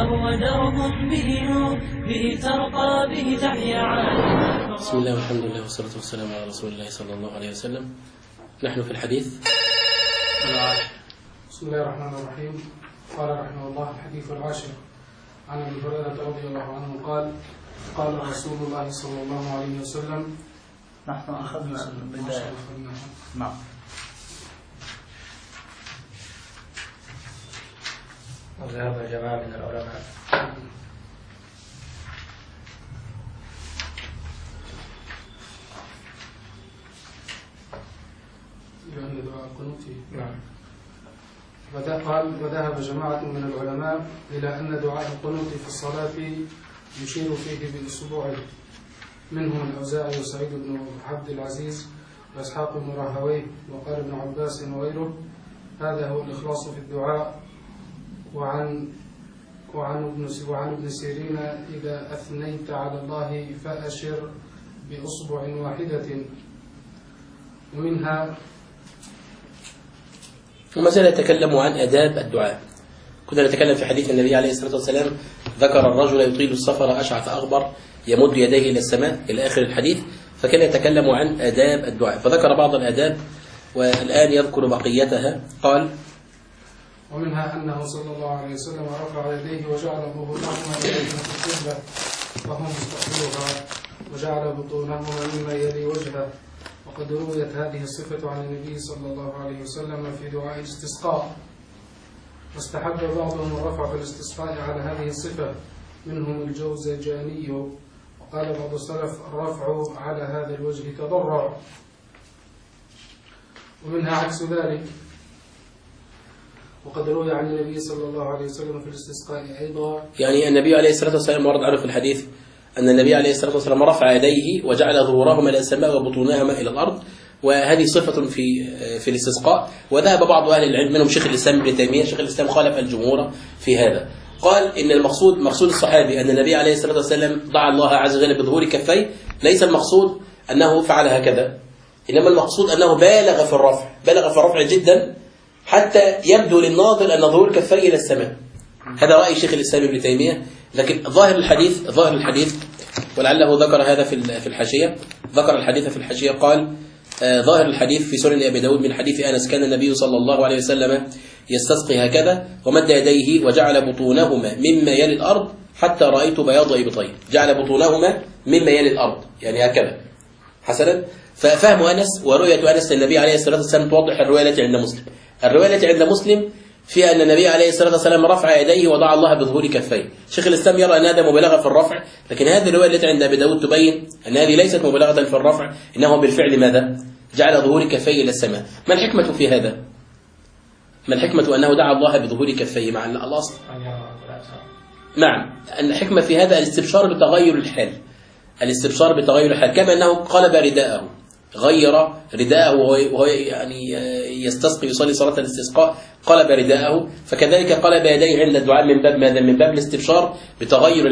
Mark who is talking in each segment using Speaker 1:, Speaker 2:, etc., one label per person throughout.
Speaker 1: فهو درب به نور، به ترقى به تحيا عالم.
Speaker 2: بسم الله والحمد لله والصلاة والسلام على رسول الله صلى الله عليه وسلم. نحن في الحديث
Speaker 3: بسم الله الرحمن الرحيم. قال رحمه الله: الحديث العاشر عن ابي هريرة رضي الله عنه قال: قال رسول الله صلى الله عليه وسلم.
Speaker 4: نحن أخذنا البداية. نعم. وذهب جماعة من العلماء
Speaker 3: لأن دعاء القنوت.
Speaker 4: نعم.
Speaker 3: قال: وذهب جماعة من العلماء إلى أن دعاء القنوت في الصلاة يشير فيه بإصبعه، منهم الأوزاعي وسعيد بن عبد العزيز وإسحاق بن راهويه، وقال ابن عباس وغيره: هذا هو الإخلاص في الدعاء. وعن ابن سيرين: إذا أثنيت على الله فأشر بأصبع واحدة. ومنها
Speaker 2: وما زال يتكلم عن آداب الدعاء. كنا نتكلم في حديث النبي عليه الصلاة والسلام: ذكر الرجل يطيل السفر أشعث أغبر يمد يديه إلى السماء إلى آخر الحديث، فكان يتكلم عن آداب الدعاء، فذكر بعض الآداب والآن يذكر بقيتها. قال:
Speaker 3: ومنها أنه صلى الله عليه وسلم رفع يديه وجعل ظهورهما إليه في القبلة وهو مستقبلها، وجعل بطونهما مما يلي وجهه. وقد رويت هذه الصفة عن النبي صلى الله عليه وسلم في دعاء الاستسقاء، واستحب بعضهم الرفع في الاستسقاء على هذه الصفة، منهم الجوزجاني. وقال بعض السلف: الرفع على هذا الوجه تضرع. ومنها عكس ذلك، وقد روي عن النبي صلى الله عليه وسلم في الاستسقاء أيضا،
Speaker 2: يعني النبي عليه الصلاة والسلام ورد عنه في الحديث أن النبي عليه الصلاة والسلام رفع يديه وجعل ظهورهما إلى السماء وبطونهما إلى الأرض، وهذه صفة في الاستسقاء. وذهب بعض أهل العلم منهم شيخ الإسلام ابن تيمية، شيخ الإسلام خالف الجمهور في هذا، قال إن مقصود الصحابي أن النبي عليه الصلاة والسلام دعا الله عز وجل بظهور كفيه، ليس المقصود أنه فعل هكذا، إنما المقصود أنه بالغ في الرفع جدا حتى يبدو للناظر أن ظهور كفيه إلى السماء. هذا رأي شيخ الإسلام ابن تيمية. لكن ظاهر الحديث ولعله ذكر هذا في الحاشية، ذكر الحديث في الحاشية. قال: ظاهر الحديث في سنن أبي داود من حديث أنس: كان النبي صلى الله عليه وسلم يستسقي هكذا ومد يديه وجعل بطونهما مما يلي الأرض حتى رأيت بياض إبطيه. جعل بطونهما مما يلي الأرض، يعني هكذا. حسنا، ففهم أنس ورؤية أنس للنبي عليه الصلاة والسلام توضح الرواية التي عند مسلم. الرواية التي عند مسلم فيها أن النبي عليه الصلاة والسلام رفع يديه ودعا الله بظهور كفيه. شيخ الإسلام يرى أن هذا مبالغة في الرفع، لكن هذه الرواية التي عند أبي داود تبين أن هذه ليست مبالغة في الرفع، إنه بالفعل ماذا؟ جعل ظهور كفيه إلى السماء. ما الحكمة في هذا؟ ما الحكمة أنه دعا الله بظهور كفيه مع الأصل؟ نعم، الحكمة في هذا الاستبشار بتغير الحال، كما أنه قلب رداءه، غير رداءه وهو يعني يستسقي يصلي صلاة الاستسقاء، قلب رداءه، فكذلك قلب يديه عند الدعاء من باب ماذا؟ من باب الاستبشار بتغير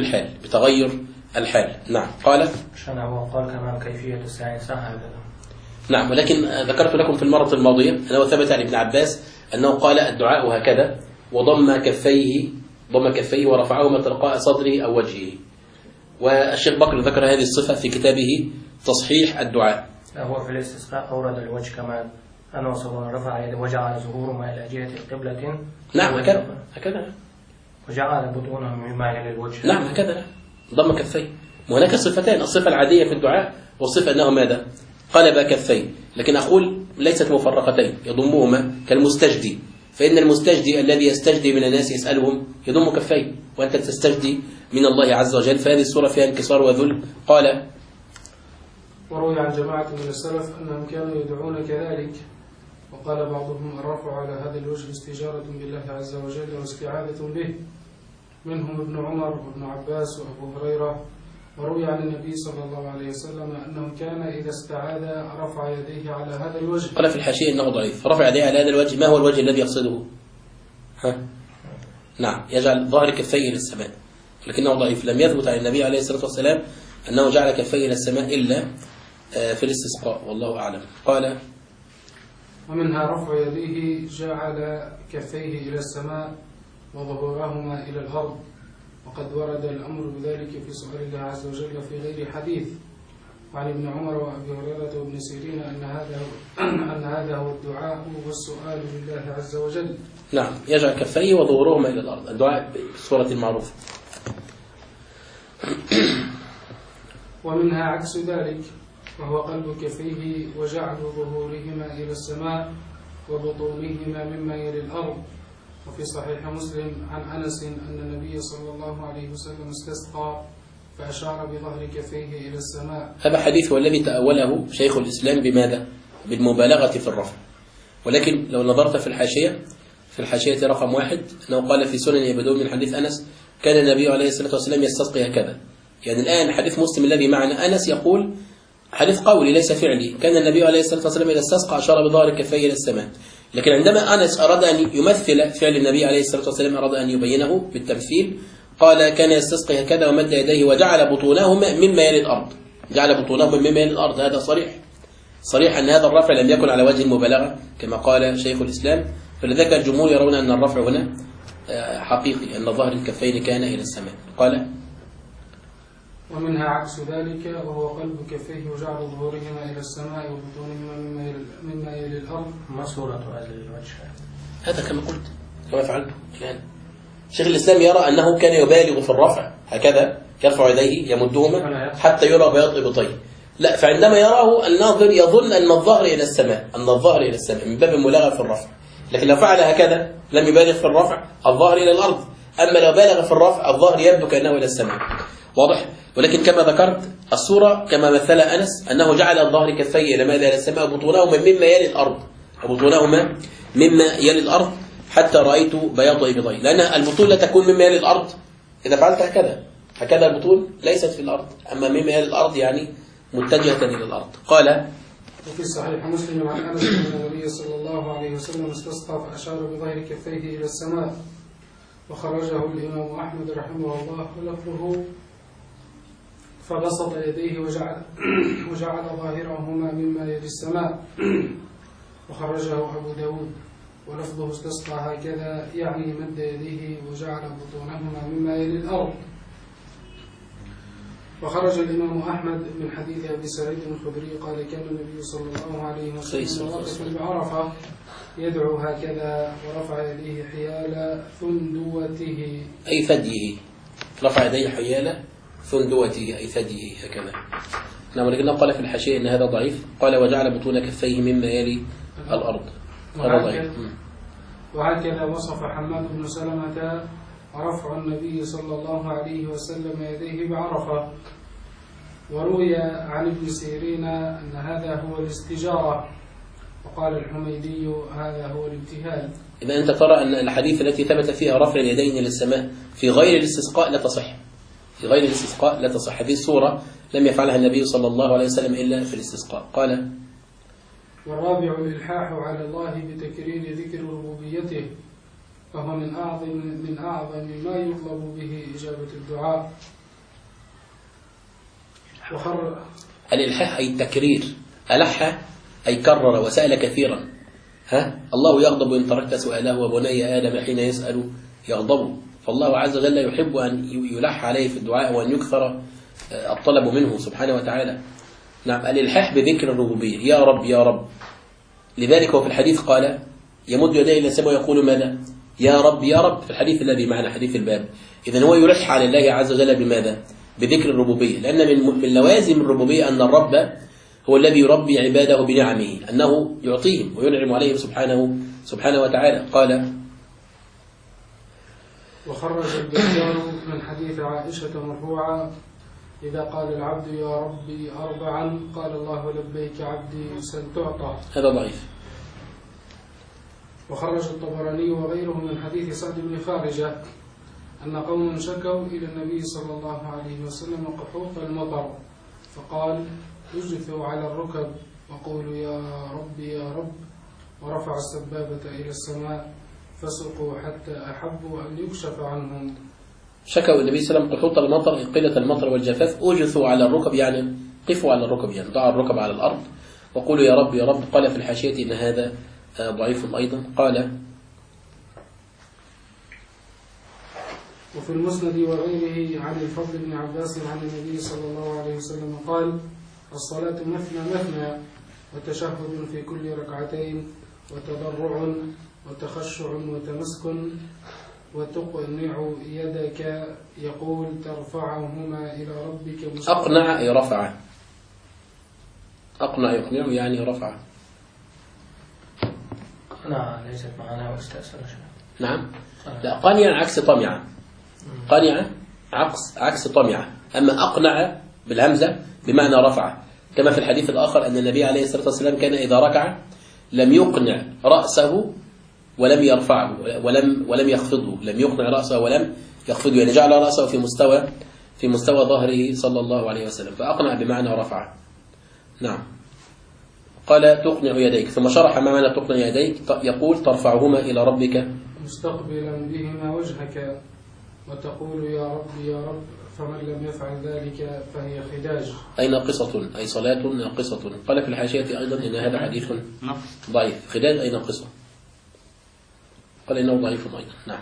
Speaker 2: الحال. نعم. قال:
Speaker 4: عشان هو قال كمان كيفية السعي سهل.
Speaker 2: نعم، ولكن ذكرت لكم في المرة الماضية أنه ثبت عن ابن عباس أنه قال الدعاء هكذا، وضم كفيه ورفعهما تلقاء صدره أو وجهه. والشيخ بكر ذكر هذه الصفة في كتابه تصحيح الدعاء.
Speaker 4: هو في الاستسقاء أورد الوجه كمان، أنه صلى الله عليه وسلم رفع يده وجعل ظهورهما إلى جهة القبلة.
Speaker 2: نعم، هكذا.
Speaker 4: وجعل بطونهما مما يلي الوجه.
Speaker 2: نعم، هكذا ضم كفيه. وهناك صفتان: الصفة العادية في الدعاء، والصفة أنه ماذا؟ قلب كفيه. لكن أقول ليست مفرقتين، يضمهما كالمستجدي، فإن المستجدي الذي يستجدي من الناس يسألهم يضم كفيه، وأنت تستجدي من الله عز وجل، فهذه الصورة فيها انكسار وذل. قال:
Speaker 3: وروي عن جماعة من السلف أنهم كانوا يدعون كذلك. وقال بعضهم: الرفع على هذا الوجه استجارة بالله عز وجل واستعاذة به، منهم ابن عمر وابن عباس وأبو هريرة. وروي عن النبي صلى الله عليه وسلم أنه كان إذا استعاذ رفع يديه على هذا الوجه.
Speaker 2: قال في الحاشية إنه ضعيف. رفع يديه على هذا الوجه، ما هو الوجه الذي يقصده؟ نعم، يجعل ظهر كفيه للسماء، لكنه ضعيف. لم يثبت عن النبي عليه الصلاة والسلام أنه جعل كفيه إلى السماء إلا في الاستسقاء، والله أعلم. قال:
Speaker 3: ومنها رفع يديه جعل كفيه إلى السماء وظهورهما إلى الأرض، وقد ورد الأمر بذلك في سؤال الله عز وجل في غير حديث. وعن ابن عمر وأبي هريرة وابن سيرين أن هذا هو الدعاء والسؤال لله عز وجل.
Speaker 2: نعم، يجعل كفيه وظهورهما إلى الأرض، الدعاء بالصورة المعروفة.
Speaker 3: ومنها عكس ذلك، وهو قلب كفيه وجعل ظهورهما إلى السماء وبطونهما مما يلي الأرض. وفي صحيح مسلم عن أنس أن النبي صلى الله عليه وسلم استسقى فأشار بظهر كفيه إلى السماء.
Speaker 2: هذا حديث هو الذي تأوله شيخ الإسلام بماذا؟ بالمبالغة في الرفع. ولكن لو نظرت في الحاشية رقم 1 أنه قال في سنن أبي داود من حديث أنس كان النبي عليه الصلاة والسلام يستسقي هكذا. يعني الآن حديث مسلم الذي معنا أنس يقول حديث قولي ليس فعلي، كان النبي عليه الصلاة والسلام إذا استسقى أشار بظهر كفيه إلى السماء. لكن عندما أنس أراد أن يمثل فعل النبي عليه الصلاة والسلام، أراد أن يبينه بالتمثيل، قال كان يستسقي هكذا ومد يديه وجعل بطونهما مما يلي الأرض. جعل بطونهما مما يلي الأرض، هذا صريح أن هذا الرفع لم يكن على وجه المبالغة كما قال شيخ الإسلام. فلذلك الجمهور يرون أن الرفع هنا حقيقي، أن ظهر الكفين كان إلى السماء. قال
Speaker 3: ومنها عكس ذلك، وهو قلب كفيه وجعل ظهورهما إلى السماء وبطونهما مما يلي الأرض.
Speaker 4: ما صورة هذا الوجه؟
Speaker 2: هذا كما قلت، كما فعلته الآن. شيخ الإسلام يرى أنه كان يبالغ في الرفع، هكذا يرفع يديه يمدهما حتى يرى بياض إبطيه. لا، فعندما يراه الناظر يظن أن الظهر إلى السماء، من باب المبالغة في الرفع. لكن لو فعل هكذا لم يبالغ في الرفع، الظهر إلى الأرض. أما لو بالغ في الرفع الظهر يبدو كأنه إلى السماء. واضح؟ ولكن كما ذكرت الصورة كما مثل أنس أنه جعل الظهر كفيه إلى ماذا؟ إلى السماء وبطونهما مما يلي الأرض حتى رأيت بياض إبطيه. لأن البطون لا تكون مما يلي الأرض إذا فعلت هكذا البطون ليست في الأرض، أما مما يلي الأرض يعني متجهة إلى الأرض. قال
Speaker 3: وفي صحيح مسلم عن أنس أن النبي صلى الله عليه وسلم استسقى فأشار بظهر كفيه إلى السماء، وخرجه الإمام أحمد رحمه الله ولفظه فبسط يديه وجعل ظاهرهما مما يلي السماء، وخرجه أبو داود ولفظه استسقى هكذا يعني مد يديه وجعل بطونهما مما يلي الأرض. وخرج الإمام أحمد من حديث أبي سعيد الخدري قال كان النبي صلى الله عليه وسلم واقفا بعرفة يدعو هكذا ورفع يديه حيال ثندوته
Speaker 2: أي ثديه، رفع يديه حيال ثندوته أي ثديه هكذا. نعم، ولكنه قال في الحاشية إن هذا ضعيف، قال وجعل بطون كفيه مما يلي الأرض. هذا ضعيف.
Speaker 3: وهكذا وصف حماد بن سلمة رفع النبي صلى الله عليه وسلم يديه بعرفة. وروي عن ابن سيرين أن هذا هو الاستجارة، وقال الحميدي هذا هو الابتهال.
Speaker 2: إذا أنت ترى أن الحديث التي ثبت فيها رفع اليدين إلى السماء في غير الاستسقاء لا تصح. هذه الصورة لم يفعلها النبي صلى الله عليه وسلم إلا في الاستسقاء. قال
Speaker 3: والرابع الإلحاح على الله بتكرير ذكر ربوبيته، فهو من أعظم ما يطلب به إجابة الدعاء.
Speaker 2: الإلحاح أي التكرير، ألح أي كرر وسأل كثيرا. الله يغضب إن تركت سؤاله، وبني آدم حين يسأل يغضب. فالله عز وجل يحب أن يلح عليه في الدعاء وأن يكثر الطلب منه سبحانه وتعالى. نعم، الإلحاح بذكر الربوبية، يا رب يا رب. لذلك هو في الحديث قال يمد يديه إلى السماء ويقول ماذا؟ يا رب يا رب، في الحديث الذي معنا حديث الباب. إذن هو يلح على الله عز وجل بماذا؟ بذكر الربوبية، لأن من لوازم الربوبية أن الرب هو الذي يربي عباده بنعمه، أنه يعطيهم وينعم عليهم سبحانه وتعالى. قال
Speaker 3: وخرج البزار من حديث عائشة مرفوعا إذا قال العبد يا ربي أربعا قال الله لبيك عبدي سل تعطى.
Speaker 2: هذا ضعيف.
Speaker 3: وخرج الطبراني وغيره من حديث سعد بن خارجة أن قوم شكوا إلى النبي صلى الله عليه وسلم قحوط المطر، فقال اجثوا على الركب وقولوا يا رب يا رب، ورفع السبابة إلى السماء فسقوا حتى أحبوا أن يكشف عنهم.
Speaker 2: شكوا النبي صلى الله عليه وسلم قحوط المطر، قلة المطر والجفاف. أجثوا على الركب يعني قفوا على الركب، يعني ضعوا الركب على الأرض وقولوا يا رب يا رب. قال في الحاشية إن هذا ضعيف أيضا. قال
Speaker 3: وفي المسند وغيره عن الفضل بن عباس عن النبي صلى الله عليه وسلم قال: الصلاة مثنى مثنى، وتشهد في كل ركعتين، وتضرع وتخشع وتمسكن، وتقنع يدك، يقول ترفعهما إلى ربك.
Speaker 2: أقنع أي رفع، أقنع يقنع يعني رفع.
Speaker 4: قناعة ليست معناها واستأثر شيء.
Speaker 2: نعم، لا، قنع عكس طمع، قنع عكس طمع. أما أقنع بالهمزة بمعنى رفع، كما في الحديث الآخر أن النبي عليه الصلاة والسلام كان إذا ركع لم يقنع رأسه ولم يرفعه ولم يخفضه، لم يقنع رأسه ولم يخفضه، يعني جعل رأسه في مستوى ظهره صلى الله عليه وسلم، فأقنع بمعنى رفع. نعم. قال تقنع يديك، ثم شرح ما معنى تقنع يديك، يقول ترفعهما إلى ربك
Speaker 3: مستقبلا بهما وجهك، وتقول يا رب يا رب، فمن لم يفعل ذلك فهي خداج،
Speaker 2: أي ناقصة، أي صلاة ناقصة. قال في الحاشية أيضا إن هذا حديث ضعيف، خداج أي ناقصة، قال إنه ضعيف أيضا. نعم.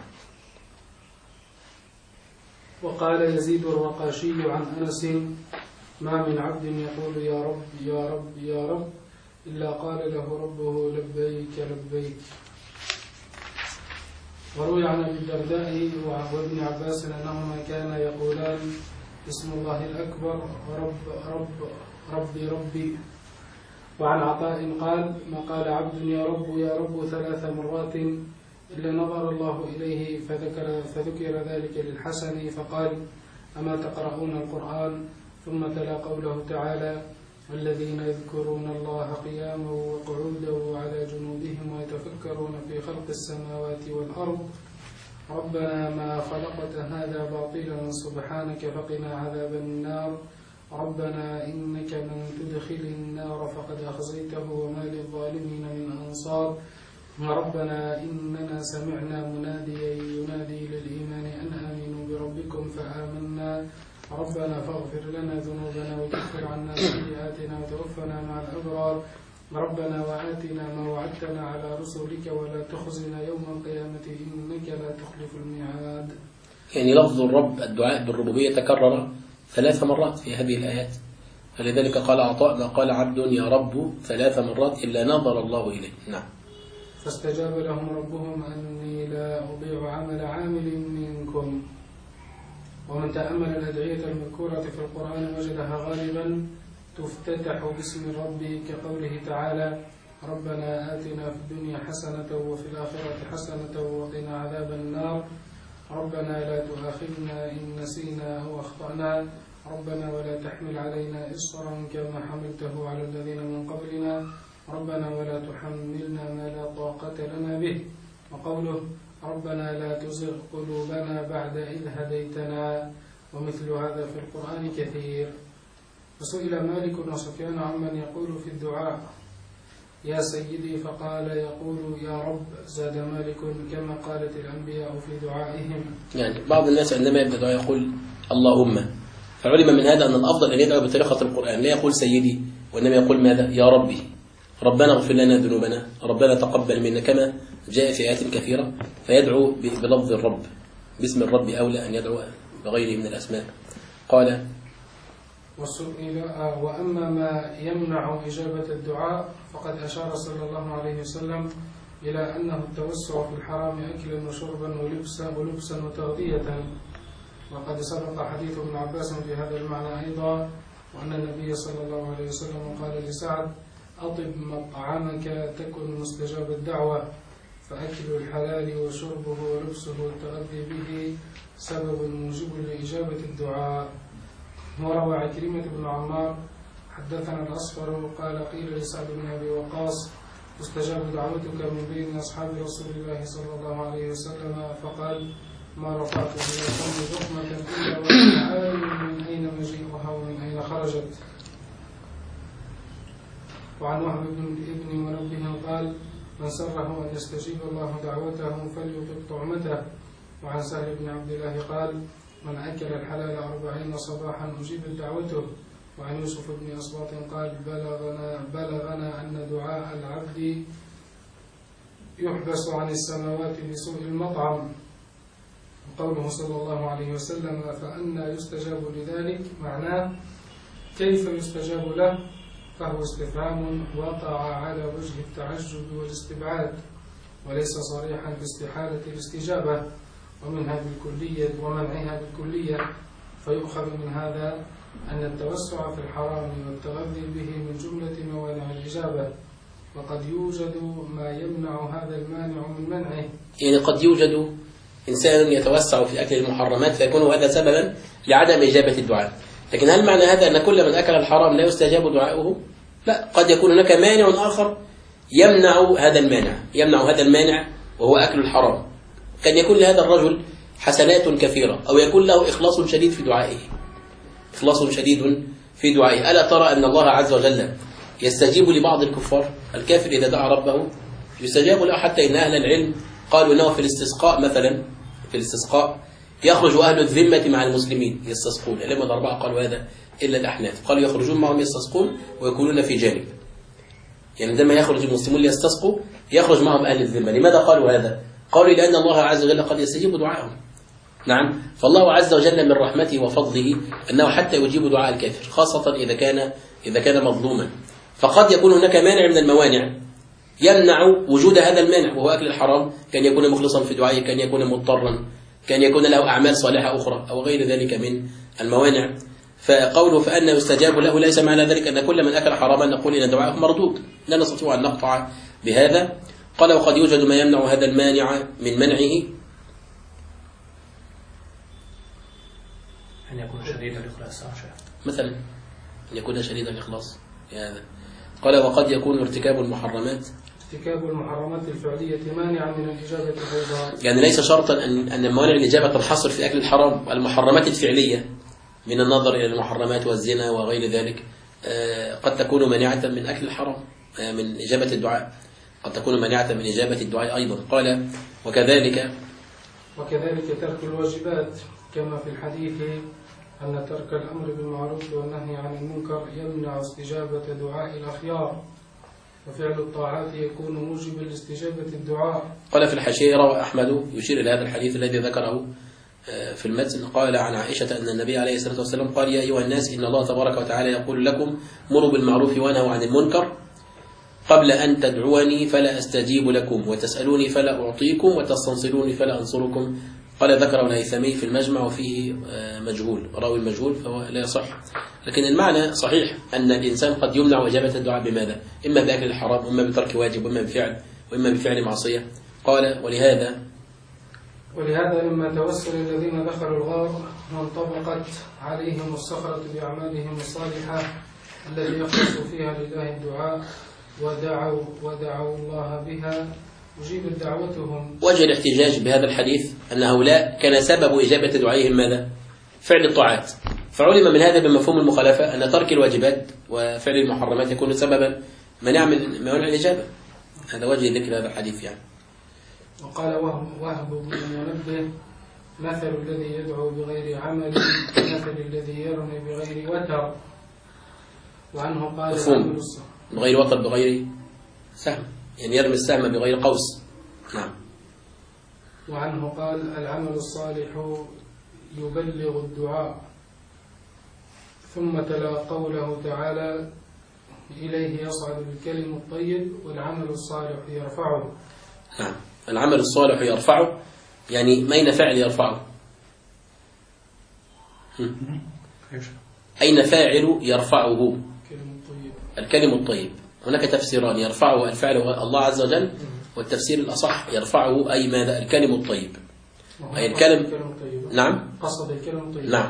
Speaker 3: وقال يزيد الرقاشي عن أنس: ما من عبد يقول يا رب يا رب يا رب إلا قال له ربه لبيك لبيك. وروي عن أبي الدرداء وابن عباس أنهما كانا يقولان اسم الله الأكبر ربي ربي. وعن عطاء قال: ما قال عبد يا رب 3 مرات إلا نظر الله إليه فذكر ذلك للحسن فقال: أما تقرؤون القرآن؟ ثم تلا قوله تعالى: الذين يذكرون الله قياما وقعودا وعلى جنوبهم ويتفكرون في خلق السماوات والأرض ربنا ما خلقت هذا باطلا سبحانك فقنا عذاب النار ربنا إنك من تدخل النار فقد أخزيته وما للظالمين من أنصار ربنا إننا سمعنا مناديا ينادي للإيمان أن آمنوا بربكم فآمنا ربنا فاغفر لنا ذنوبنا وكفر عنا سيئاتنا وتوفنا مع الأبرار ربنا وآتنا ما وعدتنا على رسلك ولا تخزنا يوم القيامة إنك لا تخلف الميعاد.
Speaker 2: يعني لفظ الرب الدعاء بالربوبية تكرر 3 مرات في هذه الآيات، فلذلك قال عطاء: ما قال عبد يا رب 3 مرات إلا نظر الله إليه. نعم.
Speaker 3: فاستجاب لهم ربهم أني لا أضيع عمل عامل منكم. ومن تأمل الأدعية المذكورة في القرآن وجدها غالبا تفتتح باسم ربي كقوله تعالى: ربنا آتنا في الدنيا حسنة وفي الآخرة حسنة وقنا عذاب النار ربنا لا تؤاخذنا إن نسينا أو أخطأنا ربنا ولا تحمل علينا إصرا كما حملته على الذين من قبلنا ربنا ولا تحملنا ما لا طاقة لنا به. وقوله: ربنا لا تزغ قلوبنا بعد إذ هديتنا. ومثل هذا في القرآن كثير. وسئل مالك وسفيان عمن يقول في الدعاء يا سيدي فقال يقول يا رب. زاد مالك كما قالت الأنبياء في دعائهم.
Speaker 2: يعني بعض الناس عندما يبدأ يقول اللهم، فعلم من هذا أن الأفضل أن يدعو بطريقة القرآن، لا يقول سيدي وإنما يقول ماذا؟ يا ربي، ربنا اغفر لنا ذنوبنا، ربنا تقبل منا، كما جاء في آيات كثيرة، فيدعو بلفظ الرب، باسم الرب أولى أن يدعو بغيره من الأسماء. قال:
Speaker 3: وسئل وأما ما يمنع إجابة الدعاء فقد أشار صلى الله عليه وسلم إلى أنه التوسع في الحرام أكلا وشربا ولبسا وتغذية. وقد سبق حديث ابن عباس في هذا المعنى أيضا، وأن النبي صلى الله عليه وسلم قال لسعد: أطب مطعمك تكن مستجاب الدعوة، فأكل الحلال وشربه ولبسه والتغذي به سبب موجب لإجابة الدعاء. وروى عكرمة بن عمار حدثنا الأصفر قال: قيل لسعد بن أبي وقاص: استجاب دعوتك من بين أصحاب رسول الله صلى الله عليه وسلم، فقال: ما رفعت من القوم ضخمة إلا وأنا عالم من أين مجيئها ومن أين خرجت. وعن وهب بن منبه قال: من سره أن يستجيب الله دعوته فليطب طعمته. وعن سهل بن عبد الله قال: من أكل الحلال 40 صباحا أجيبت دعوته. وعن يوسف بن أصباط قال: بلغنا أن دعاء العبد يحبس عن السماوات بسوء المطعم. قوله صلى الله عليه وسلم فأنى يستجاب لذلك معناه كيف يستجاب له، فهو استفهام وقع على وجه التعجب والاستبعاد وليس صريحا في استحالة الاستجابة ومنها بالكلية ومنعها بالكلية. فيؤخذ من هذا أن التوسع في الحرام والتغذي به من جملة موانع الإجابة، وقد يوجد ما يمنع هذا المانع من منعه.
Speaker 2: يعني قد يوجد إنسان يتوسع في أكل المحرمات فيكون هذا سببا لعدم إجابة الدعاء، لكن هل معنى هذا أن كل من أكل الحرام لا يستجاب دعاؤه؟ لا، قد يكون هناك مانع آخر يمنع هذا المانع وهو أكل الحرام. كان يكون لهذا الرجل حسنات كثيرة أو يكون له إخلاص شديد في دعائه. ألا ترى أن الله عز وجل يستجيب لبعض الكفار؟ الكافر إذا دعا ربه يستجاب له، حتى إن أهل العلم قالوا أنه في الاستسقاء مثلا، يخرج أهل الذمة مع المسلمين يستسقون. لما الأربعة قالوا هذا إلا الأحناف، قالوا يخرجون معهم يستسقون ويكونون في جانب، يعني عندما يخرج المسلمون ليستسقوا يخرج معهم أهل الذمة. لماذا قالوا هذا؟ قالوا لأن الله عز وجل قد يستجيب دعاءهم. نعم، فالله عز وجل من رحمته وفضله أنه حتى يجيب دعاء الكافر، خاصة إذا كان مظلوما. فقد يكون هناك مانع من الموانع يمنع وجود هذا المانع وهو أكل الحرام، كان يكون مخلصا في دعائه، كان يكون مضطرا، كان يكون له أعمال صالحة أخرى أو غير ذلك من الموانع. فقوله فأنه يستجاب له ليس معنى ذلك أن كل من أكل حراما نقول إن دعاءه مردود، لا نستطيع أن نقطع بهذا. قال وقد يوجد ما يمنع هذا المانع من منعه،
Speaker 4: أن يكون شديد الإخلاص
Speaker 2: مثلا أن يكون شديد الإخلاص في هذا. قال وقد يكون ارتكاب المحرمات
Speaker 3: الفعلية مانعا من الإجابة أيضا،
Speaker 2: يعني ليس شرطا أن موانع الإجابة تنحصر في أكل الحرام. والمحرمات الفعلية من النظر إلى المحرمات والزنا وغير ذلك قد تكون مانعة من أكل الحرام، من إجابة الدعاء، قد تكون مانعة من إجابة الدعاء أيضا. قال وكذلك
Speaker 3: ترك الواجبات، كما في الحديث أن ترك الأمر بالمعروف والنهي عن المنكر يمنع استجابة دعاء الأخيار، وفعل الطاعات يكون موجبا لاستجابة الدعاء.
Speaker 2: قال في الحاشية روى أحمد يشير إلى هذا الحديث الذي ذكره في المتن، قال عن عائشة أن النبي عليه الصلاة والسلام قال يا أيها الناس إن الله تبارك وتعالى يقول لكم مروا بالمعروف وانهوا عن المنكر قبل أن تدعوني فلا أستجيب لكم وتسألوني فلا أعطيكم وتستنصروني فلا أنصركم. قال ذكره الهيثمي في المجمع وفيه مجهول، راوي المجهول فهو لا يصح، لكن المعنى صحيح أن الإنسان قد يمنع إجابة الدعاء بماذا؟ إما بأكل الحرام وإما بترك واجب وإما بفعل معصية. قال
Speaker 3: ولهذا لما توسل الذين دخلوا الغار وانطبقت عليهم الصخرة بأعمالهم الصالحة التي يخلص فيها لله الدعاء ودعوا الله بها أجيبت دعوتهم.
Speaker 2: وجه الاحتجاج بهذا الحديث أن هؤلاء كان سبب إجابة دعائهم ماذا؟ فعل الطاعات، فعلم من هذا بمفهوم المخالفة أن ترك الواجبات وفعل المحرمات يكون سببا منع من موانع الإجابة. هذا وجه ذكر هذا الحديث يعني.
Speaker 3: وقال وهب بن منبه مثل الذي يدعو بغير عمل مثل الذي يرمي بغير وتر. وعنه قال
Speaker 2: بغير وتر بغير سهم، يعني يرمي السهم بغير قوس. نعم.
Speaker 3: وعنه قال العمل الصالح يبلغ الدعاء. ثم تلا قوله تعالى إليه يصعد الكلم الطيب والعمل الصالح يرفعه.
Speaker 2: نعم، العمل الصالح يرفعه، يعني أين فاعل يرفعه؟ أين فاعل يرفعه؟ الكلم الطيب. هناك تفسيران، يرفعه الفعل الله عز وجل، والتفسير الأصح يرفعه أي ماذا؟ الكلم الطيب، أي الكلم. نعم،
Speaker 3: قصد الكلم الطيب.
Speaker 2: نعم.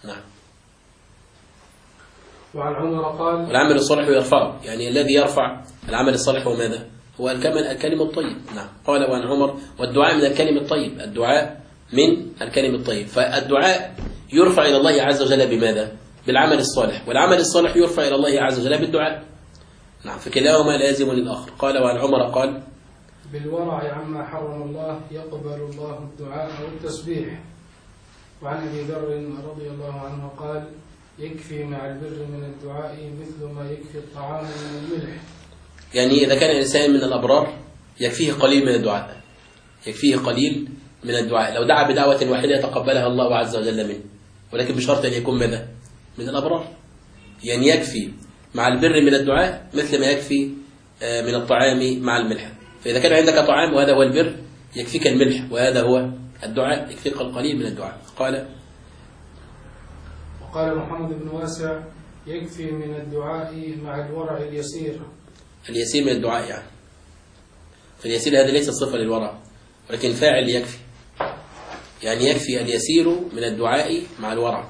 Speaker 3: وعن عمر قال
Speaker 2: والعمل الصالح يرفعه، يعني الذي يرفع العمل الصالح هو ماذا؟ هو الكلم الطيب. نعم. قال وعن عمر والدعاء من الكلم الطيب، الدعاء من الكلم الطيب، فالدعاء يرفع إلى الله عز وجل بماذا؟ بالعمل الصالح، والعمل الصالح يرفع إلى الله عز وجل بالدعاء. نعم، فكلاهما لازم للآخر. قال وعن عمر قال
Speaker 3: بالورع عما حرم الله يقبل الله الدعاء والتسبيح. وعن أبي ذر رضي الله عنه قال يكفي مع البر من الدعاء مثل ما يكفي الطعام من الملح. يعني
Speaker 2: إذا كان الإنسان من الأبرار يكفيه قليل من من الدعاء. لو دعا بدعوة واحدة تقبلها الله عز وجل منه، ولكن بشرط أن يكون ماذا؟ من الأبرار. يعني يكفي مع البر من الدعاء مثل ما يكفي من الطعام مع الملح. فإذا كان عندك طعام وهذا هو البر يكفيك الملح وهذا هو الدعاء، يكفيك القليل من الدعاء.
Speaker 3: وقال محمد بن واسع: يكفي من الدعاء مع الورع اليسير.
Speaker 2: اليسير من الدعاء يعني، فاليسير هذا ليس صفة للورع ولكن فاعل يكفي، يعني يكفي اليسير من الدعاء مع الورع.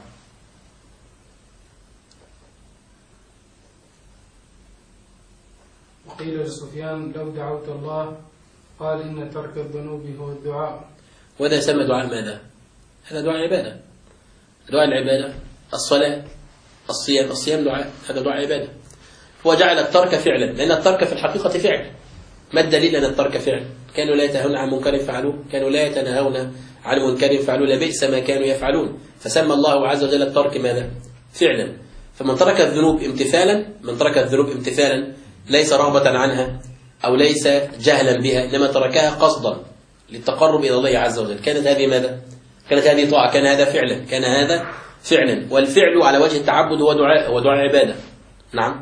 Speaker 3: وقيل لسفيان: لو دعوت الله، قال: إن ترك الذنوب هو الدعاء.
Speaker 2: وهذا يسمى دعاء ماذا؟ هذا دعاء عبادة. دعاء العبادة الصلاة، الصيام دعاء، هذا دعاء عبادة. هو جعل الترك فعلا، لأن الترك في الحقيقة فعل. ما الدليل أن الترك فعل؟ كانوا لا يتناهون عن منكر فعلوه، كانوا لا يتناهون عن منكر فعلوه، لبئس ما كانوا يفعلون. فسمى الله عز وجل الترك ماذا؟ فعلا. فمن ترك الذنوب امتثالا، من ترك الذنوب امتثالا ليس رغبة عنها أو ليس جهلا بها، إنما تركها قصدا للتقرب إلى الله عز وجل، كانت هذه ماذا؟ كانت هذه طاعة، كان هذا فعلا، كان هذا فعلا. والفعل على وجه التعبد هو دعاء، هو دعاء عبادة. نعم.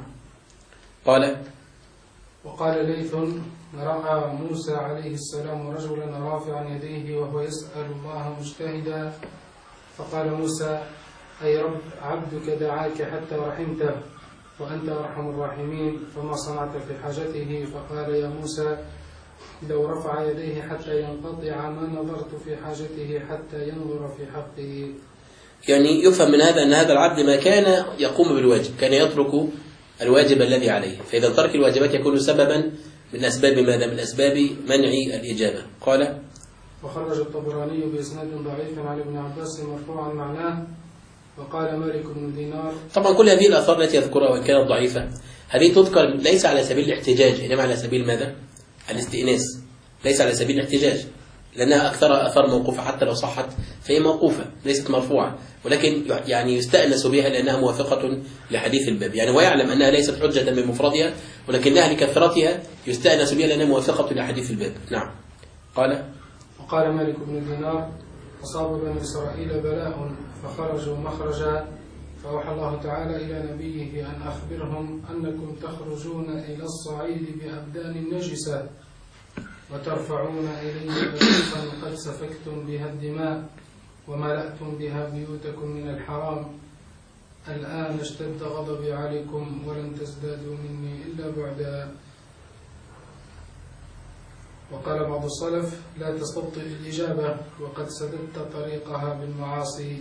Speaker 3: وقال ليث: رأى موسى عليه السلام رجلا رافعا يديه وهو يسأل الله مجتهدا، فقال موسى: أي رب، عبدك دعاك حتى رحمته وأنت أرحم الراحمين، فما صنعت في حاجته؟ فقال: يا موسى، لو رفع يديه حتى ينقطع ما نظرت في حاجته حتى ينظر في حقه.
Speaker 2: يعني يفهم من هذا أن هذا العبد ما كان يقوم بالواجب، كان يترك الواجب الذي عليه، فإذا ترك الواجبات يكون سببا من أسباب ماذا؟ من أسباب منع الإجابة. قال:
Speaker 3: وخرج الطبراني بإسناد ضعيف عن ابن عباس مرفوعا معناه، وقال مالك بن دينار.
Speaker 2: طبعا كل هذه الآثار التي يذكرها وإن كانت ضعيفة هذه تذكر ليس على سبيل الاحتجاج، إنما على سبيل ماذا؟ الاستئناس، ليس على سبيل الاحتجاج، لأنها أكثر آثار موقوفة، حتى لو صحت فهي موقوفة ليست مرفوعة، ولكن يعني يستأنس بها لأنها موافقة لحديث الباب. يعني هو يعلم أنها ليست حجة من مفردها، ولكنها لكثرتها يستأنس بها لأنها موافقة لحديث الباب. نعم.
Speaker 3: وقال مالك بن دينار: أصاب بني إسرائيل بلاء فخرجوا مخرجا، فأوحى الله تعالى إلى نبيه أن أخبرهم أنكم تخرجون إلى الصعيد بأبدان نجسة وترفعون إليه أكفا قد سفكتم بها الدماء وملأتم بها بيوتكم من الحرام. الآن اشتد غضبي عليكم ولن تزدادوا مني إلا بعدا. وقال بعض السلف: لا تستبطئ الإجابة وقد سددت طريقها بالمعاصي.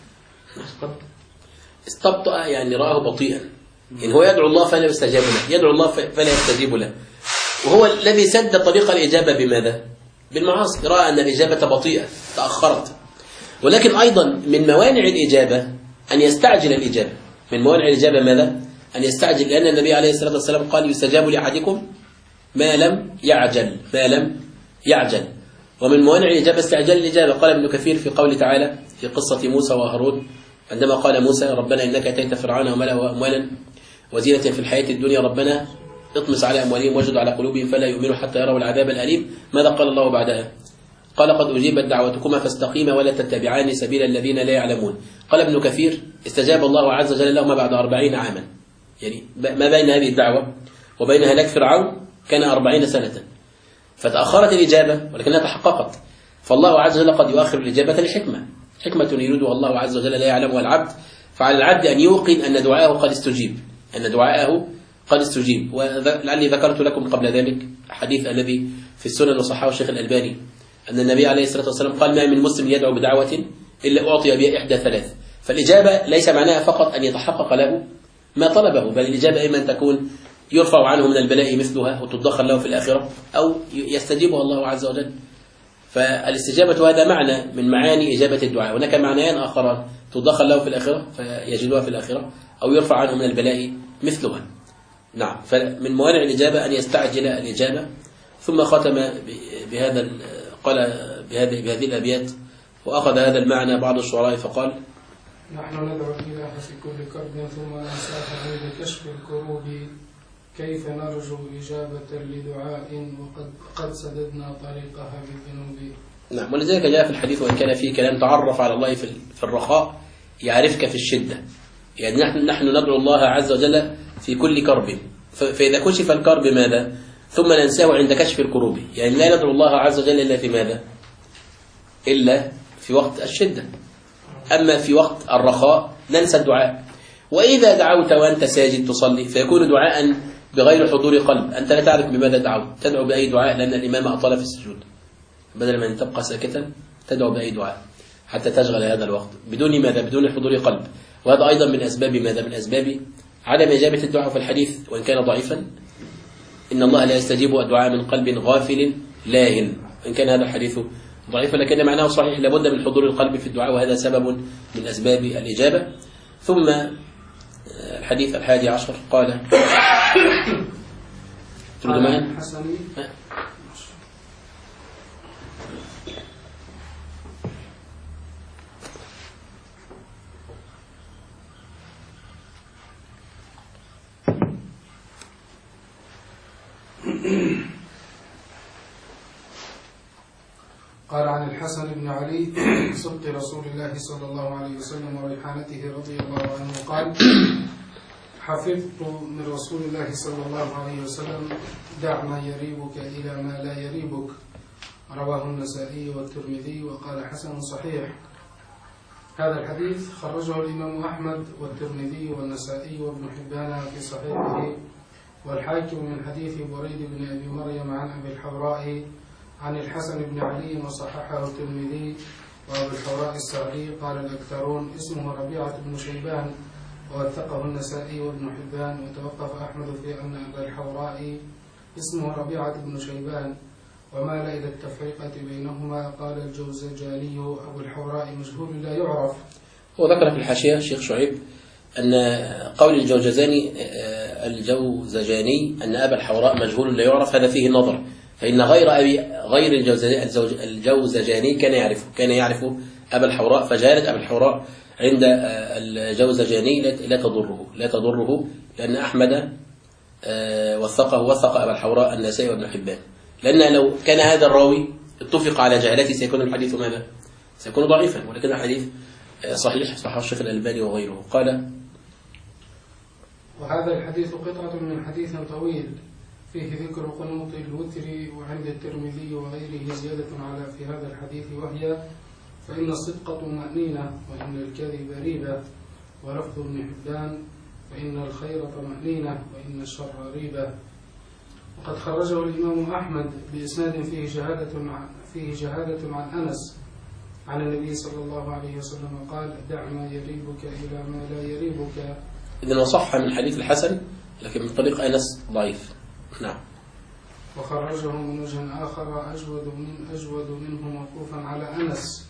Speaker 2: استبطأ يعني رآه بطيئا، إن هو يدعو الله فلا يستجاب له، يدعو الله فلا يستجيب له، وهو الذي سد طريق الإجابة بماذا؟ بالمعاصي. رأى أن الإجابة بطيئة تأخرت. ولكن أيضا من موانع الإجابة أن يستعجل الإجابة. من موانع الإجابة ماذا؟ أن يستعجل، لأن النبي عليه الصلاة والسلام قال: يستجاب لأحدكم ما لم يعجل، ما لم يعجل. ومن موانع الإجابة استعجال الإجابة. قال ابن كثير في قول تعالى في قصة موسى وهارون عندما قال موسى: ربنا إنك أتيت فرعون وملأه أموالا وزينة في الحياة الدنيا، ربنا اطمس على أموالهم واجد على قلوبهم فلا يؤمنوا حتى يروا العذاب الأليم. ماذا قال الله بعدها؟ قال: قد أجيبت دعوتكما فاستقيما ولا تتبعان سبيل الذين لا يعلمون. قال ابن كثير: استجاب الله عز وجل لهما بعد 40 عاما. يعني ما بين هذه الدعوة وبين هلاك فرعون كان 40 سنة، فتأخرت الإجابة ولكنها تحققت. فالله عز وجل قد يؤخر الإجابة لحكمة، حكمة يريدها الله عز وجل لا يعلمها العبد. فعلى العبد أن يوقن أن دعاءه قد استجيب، أن دعاءه قد استجيب. ولعلي ذكرت لكم قبل ذلك الحديث الذي في السنن وصححه الشيخ الألباني أن النبي عليه الصلاة والسلام قال: ما من مسلم يدعو بدعوة إلا أعطي بها إحدى ثلاث. فالإجابة ليس معناها فقط أن يتحقق له ما طلبه، بل الإجابة إما أن تكون يرفع عنه من البلاء مثلها وتدخر له في الآخرة، أو يستجيبها الله عز وجل. فالاستجابة هذا معنى من معاني إجابة الدعاء. هناك معنيان آخران: تدخر له في الآخرة فيجدها في الآخرة، أو يرفع عنه من البلاء مثلها. نعم. فمن موانع الإجابة أن يستعجل الإجابة. ثم ختم بهذا، قال بهذه الأبيات، وأخذ هذا المعنى بعض الشعراء فقال:
Speaker 3: نحن ندعو الإله في كل كرب ثم ننساه عند كشف الكروب، كيف نرجو إجابة لدعاء وقد سددنا طريقها بالذنوب.
Speaker 2: نعم. ولذلك جاء في الحديث وإن كان فيه كلام تعرف على الله في الرخاء يعرفك في الشدة. يعني نحن ندعو الله عز وجل في كل كرب، فإذا كشف الكرب ماذا؟ ثم ننساه عند كشف الكروب. يعني لا ندعو الله عز وجل إلا في ماذا؟ إلا في وقت الشدة. أما في وقت الرخاء ننسى الدعاء. وإذا دعوت وأنت ساجد تصلي فيكون دعاء بغير حضور قلب، أنت لا تعرف بماذا دعوت، تدعو بأي دعاء لأن الإمام أطال في السجود، بدل من تبقى ساكتا تدعو بأي دعاء حتى تشغل هذا الوقت بدون ماذا؟ بدون حضور قلب. وهذا أيضا من أسباب ماذا؟ من أسباب عدم إجابة الدعاء في الحديث وإن كان ضعيفا، إن الله لا يستجيب الدعاء من قلب غافل لاهٍ. وإن كان هذا الحديث ضعيفا لكن معناه صحيح، لابد من حضور القلب في الدعاء وهذا سبب من أسباب الإجابة. ثم الحديث 11 قال ترجمان
Speaker 3: قال عن الحسن بن علي صدق رسول الله صلى الله عليه وسلم وريحانته رضي الله عنه قال: حفظت من رسول الله صلى الله عليه وسلم: دع ما يريبك إلى ما لا يريبك. رواه النسائي والترمذي وقال حسن صحيح. هذا الحديث خرجه الإمام أحمد والترمذي والنسائي وابن حبان في صحيحه، والحاكم من حديث بريد بن أبي مريم عن أبي الحوراء عن الحسن بن علي وصححه الترمذي. وأبو الحوراء السعدي قال الأكثرون اسمه ربيعة بن شيبان، ووثقه النسائي وابن حبان، وتوقف أحمد في أن أبا الحوراء اسمه ربيعة بن شيبان، ومال إلى التفرقة بينهما. قال الجوزجاني أبو الحوراء مجهول لا يعرف.
Speaker 2: وذكر في الحاشية الشيخ شعيب أن قول الجوزجاني أن أبا الحوراء مجهول لا يعرف هذا فيه نظر، فإن غير الجوزجاني كان يعرف أبا الحوراء، فجهالة أبا الحوراء عند الجوزجاني لا تضره لأن أحمد وثق أبا الحوراء النسائي وابن حبان، لأن لو كان هذا الراوي اتفق على جهالته سيكون الحديث ماذا؟ سيكون ضعيفا، ولكن الحديث صحيح صححه الشيخ الألباني وغيره. قال:
Speaker 3: وهذا الحديث قطعة من حديث طويل فيه ذكر قنوط الوتر، وعند الترمذي وغيره زيادة على في هذا الحديث، وهي: فإن الصدق طمأنينة وإن الكذب ريبة. ولفظ ابن حبان: فإن الخير طمأنينة وإن الشر ريبة. وقد خرجه الإمام أحمد بإسناد فيه شهادة عن أنس عن النبي صلى الله عليه وسلم قال: دع ما يريبك إلى ما لا يريبك.
Speaker 2: إذن صح من حديث الحسن لكن من طريق أنس ضعيف. نعم.
Speaker 3: وخرجه من وجه آخر أجود منه موقوفا على أنس.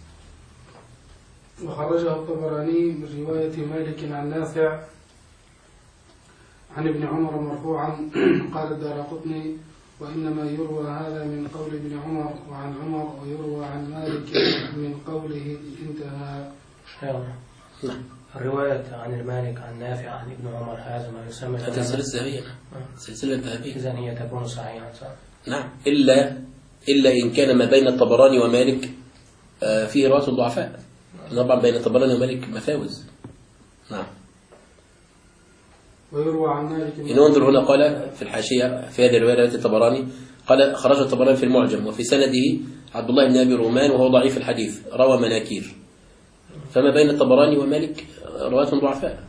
Speaker 3: وخرجه الطبراني من رواية مالك عن نافع عن ابن عمر مرفوعا. قال الدارقطني: وإنما يروى هذا من قول ابن عمر وعن عمر، ويروى عن مالك من قوله. انتهى.
Speaker 2: نعم.
Speaker 4: الرواية عن المالك عن نافع عن ابن عمر هذا ما يسمى
Speaker 2: سلسلة ذهبية.
Speaker 4: إذن هي تكون صحيحة.
Speaker 2: نعم، إلا إن كان ما بين الطبراني ومالك فيه رواة الضعفاء. طبعا بين الطبراني ومالك مفاوز. نعم.
Speaker 3: ويروى عن مالك.
Speaker 2: انظر هنا قال في الحاشية في هذه الرواية رواية الطبراني قال: خرج الطبراني في المعجم وفي سنده عبد الله بن أبي رومان وهو ضعيف الحديث روى مناكير. فما بين الطبراني ومالك رواة ضعفاء.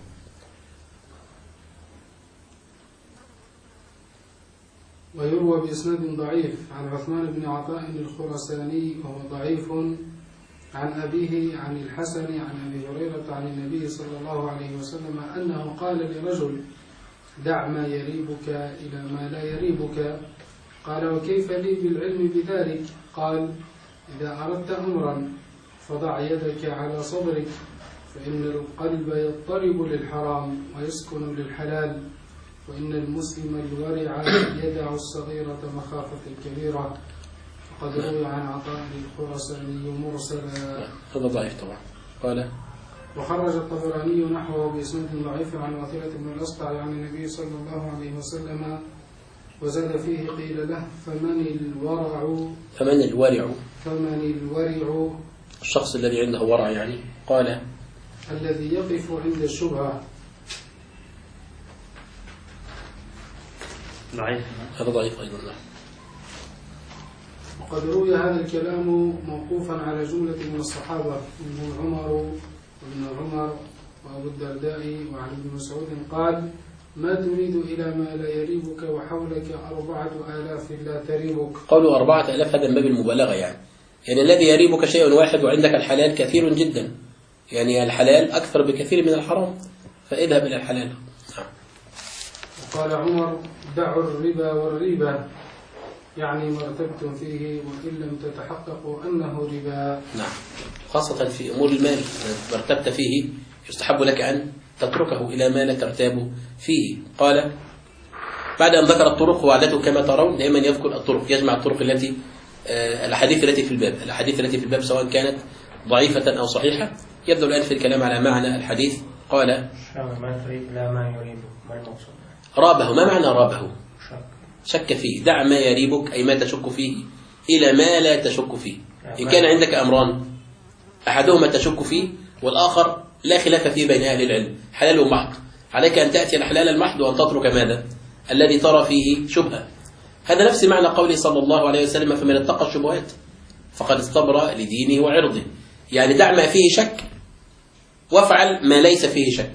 Speaker 3: ويروى بإسناد ضعيف عن عثمان بن عطاء الخرساني وهو ضعيف عن أبيه عن الحسن عن أبي هريرة عن النبي صلى الله عليه وسلم أنه قال لرجل: دع ما يريبك إلى ما لا يريبك. قال: وكيف لي بالعلم بذلك؟ قال: إذا أردت أمرا فضع يدك على صدرك، فإن القلب يضطرب للحرام ويسكن للحلال، وإن المسلم الورع يدع الصغيرة مخافة الكبيرة. فقد روي عن عطاء الخرساني مرسلا.
Speaker 2: هذا ضعيف طبعا. قال:
Speaker 3: وخرج الطبراني نحوه بإسناد ضعيف عن واثلة بن الأسقع عن النبي صلى الله عليه وسلم، وزاد فيه: قيل له: فمن الورع؟ الثمن الورع
Speaker 2: الشخص الذي عنده ورع يعني. قال
Speaker 3: الذي يقف عند الشبهة.
Speaker 2: هذا ضعيف أيضا.
Speaker 3: وقد روي هذا الكلام موقوفا على جملة من الصحابة منهم عمر وابن عمر وأبو الدرداء وعن ابن مسعود قال: ما تريد إلى ما لا يريبك وحولك 4000 لا تريبك.
Speaker 2: قولوا 4000 هذا من باب المبالغة يعني الذي يريبك شيء واحد وعندك الحلال كثير جدا، يعني الحلال أكثر بكثير من الحرام، فاذهب إلى الحلال.
Speaker 3: وقال عمر: دعوا الربا والريبة، يعني ما ارتبتم فيه وإن لم تتحققوا أنه ربا.
Speaker 2: نعم، خاصة في أمور المال ما ارتبت فيه يستحب لك أن تتركه إلى ما لا ترتاب فيه. قال بعد أن ذكر الطرق وعدته كما ترون دائما يذكر الطرق، يجمع الطرق التي الأحاديث التي في الباب سواء كانت ضعيفة أو صحيحة. يبدأ الآن في الكلام على معنى الحديث. قال
Speaker 4: ما تريد لا ما يريد، ما المقصود؟
Speaker 2: رابه. ما معنى رابه؟ شك فيه. دع ما يريبك أي ما تشك فيه إلى ما لا تشك فيه. إن كان عندك أمران أحدهما تشك فيه والآخر لا خلاف فيه بين أهل العلم، حلال ومحض، عليك أن تأتي الحلال المحض وأن تترك ماذا؟ الذي ترى فيه شبهة. هذا نفس معنى قوله صلى الله عليه وسلم: فمن اتقى الشبهات فقد استبرأ لدينه وعرضه. يعني دع ما فيه شك وافعل ما ليس فيه شك.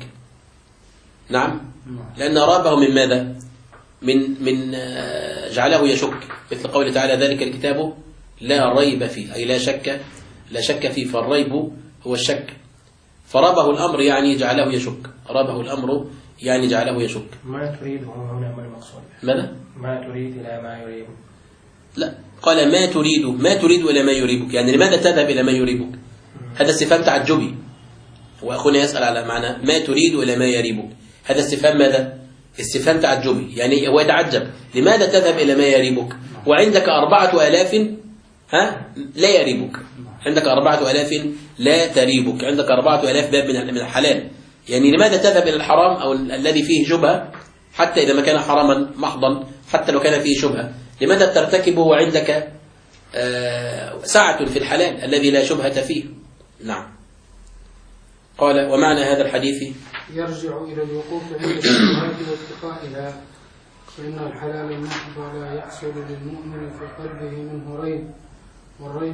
Speaker 2: نعم، لأن رابه من ماذا؟ من جعله يشك، مثل قوله تعالى: ذلك الكتاب لا ريب فيه، أي لا شك فيه، فالريب هو الشك. فرابه الأمر يعني جعله يشك، رابه الأمر يعني جعله يشك.
Speaker 4: ما تريد هنا ما المقصود؟
Speaker 2: ماذا؟
Speaker 4: ما تريد إلى ما يريب.
Speaker 2: لا، قال ما تريد إلى ما يريبك، يعني لماذا تذهب إلى ما يريبك؟ هذا استفهام تعجبي، وأخونا يسأل على معنى ما تريد إلى ما يريبك. هذا استفهام ماذا؟ استفهام تعجبي، يعني هو يتعجب لماذا تذهب إلى ما يريبك وعندك 4000 لا يريبك، عندك 4000 لا تريبك، عندك 4000 باب من الحلال، يعني لماذا تذهب إلى الحرام أو الذي فيه شبهة حتى إذا ما كان حراما محضا، حتى لو كان فيه شبهة، لماذا ترتكبه وعندك سعة في الحلال الذي لا شبهة فيه؟ نعم. قال ومعنى هذا الحديث
Speaker 3: يرجع إلى الوقوف عند الشبهات واتقائها، فإن الحلال المحض لا يحصل للمؤمن في قلبه منه ريب، والريب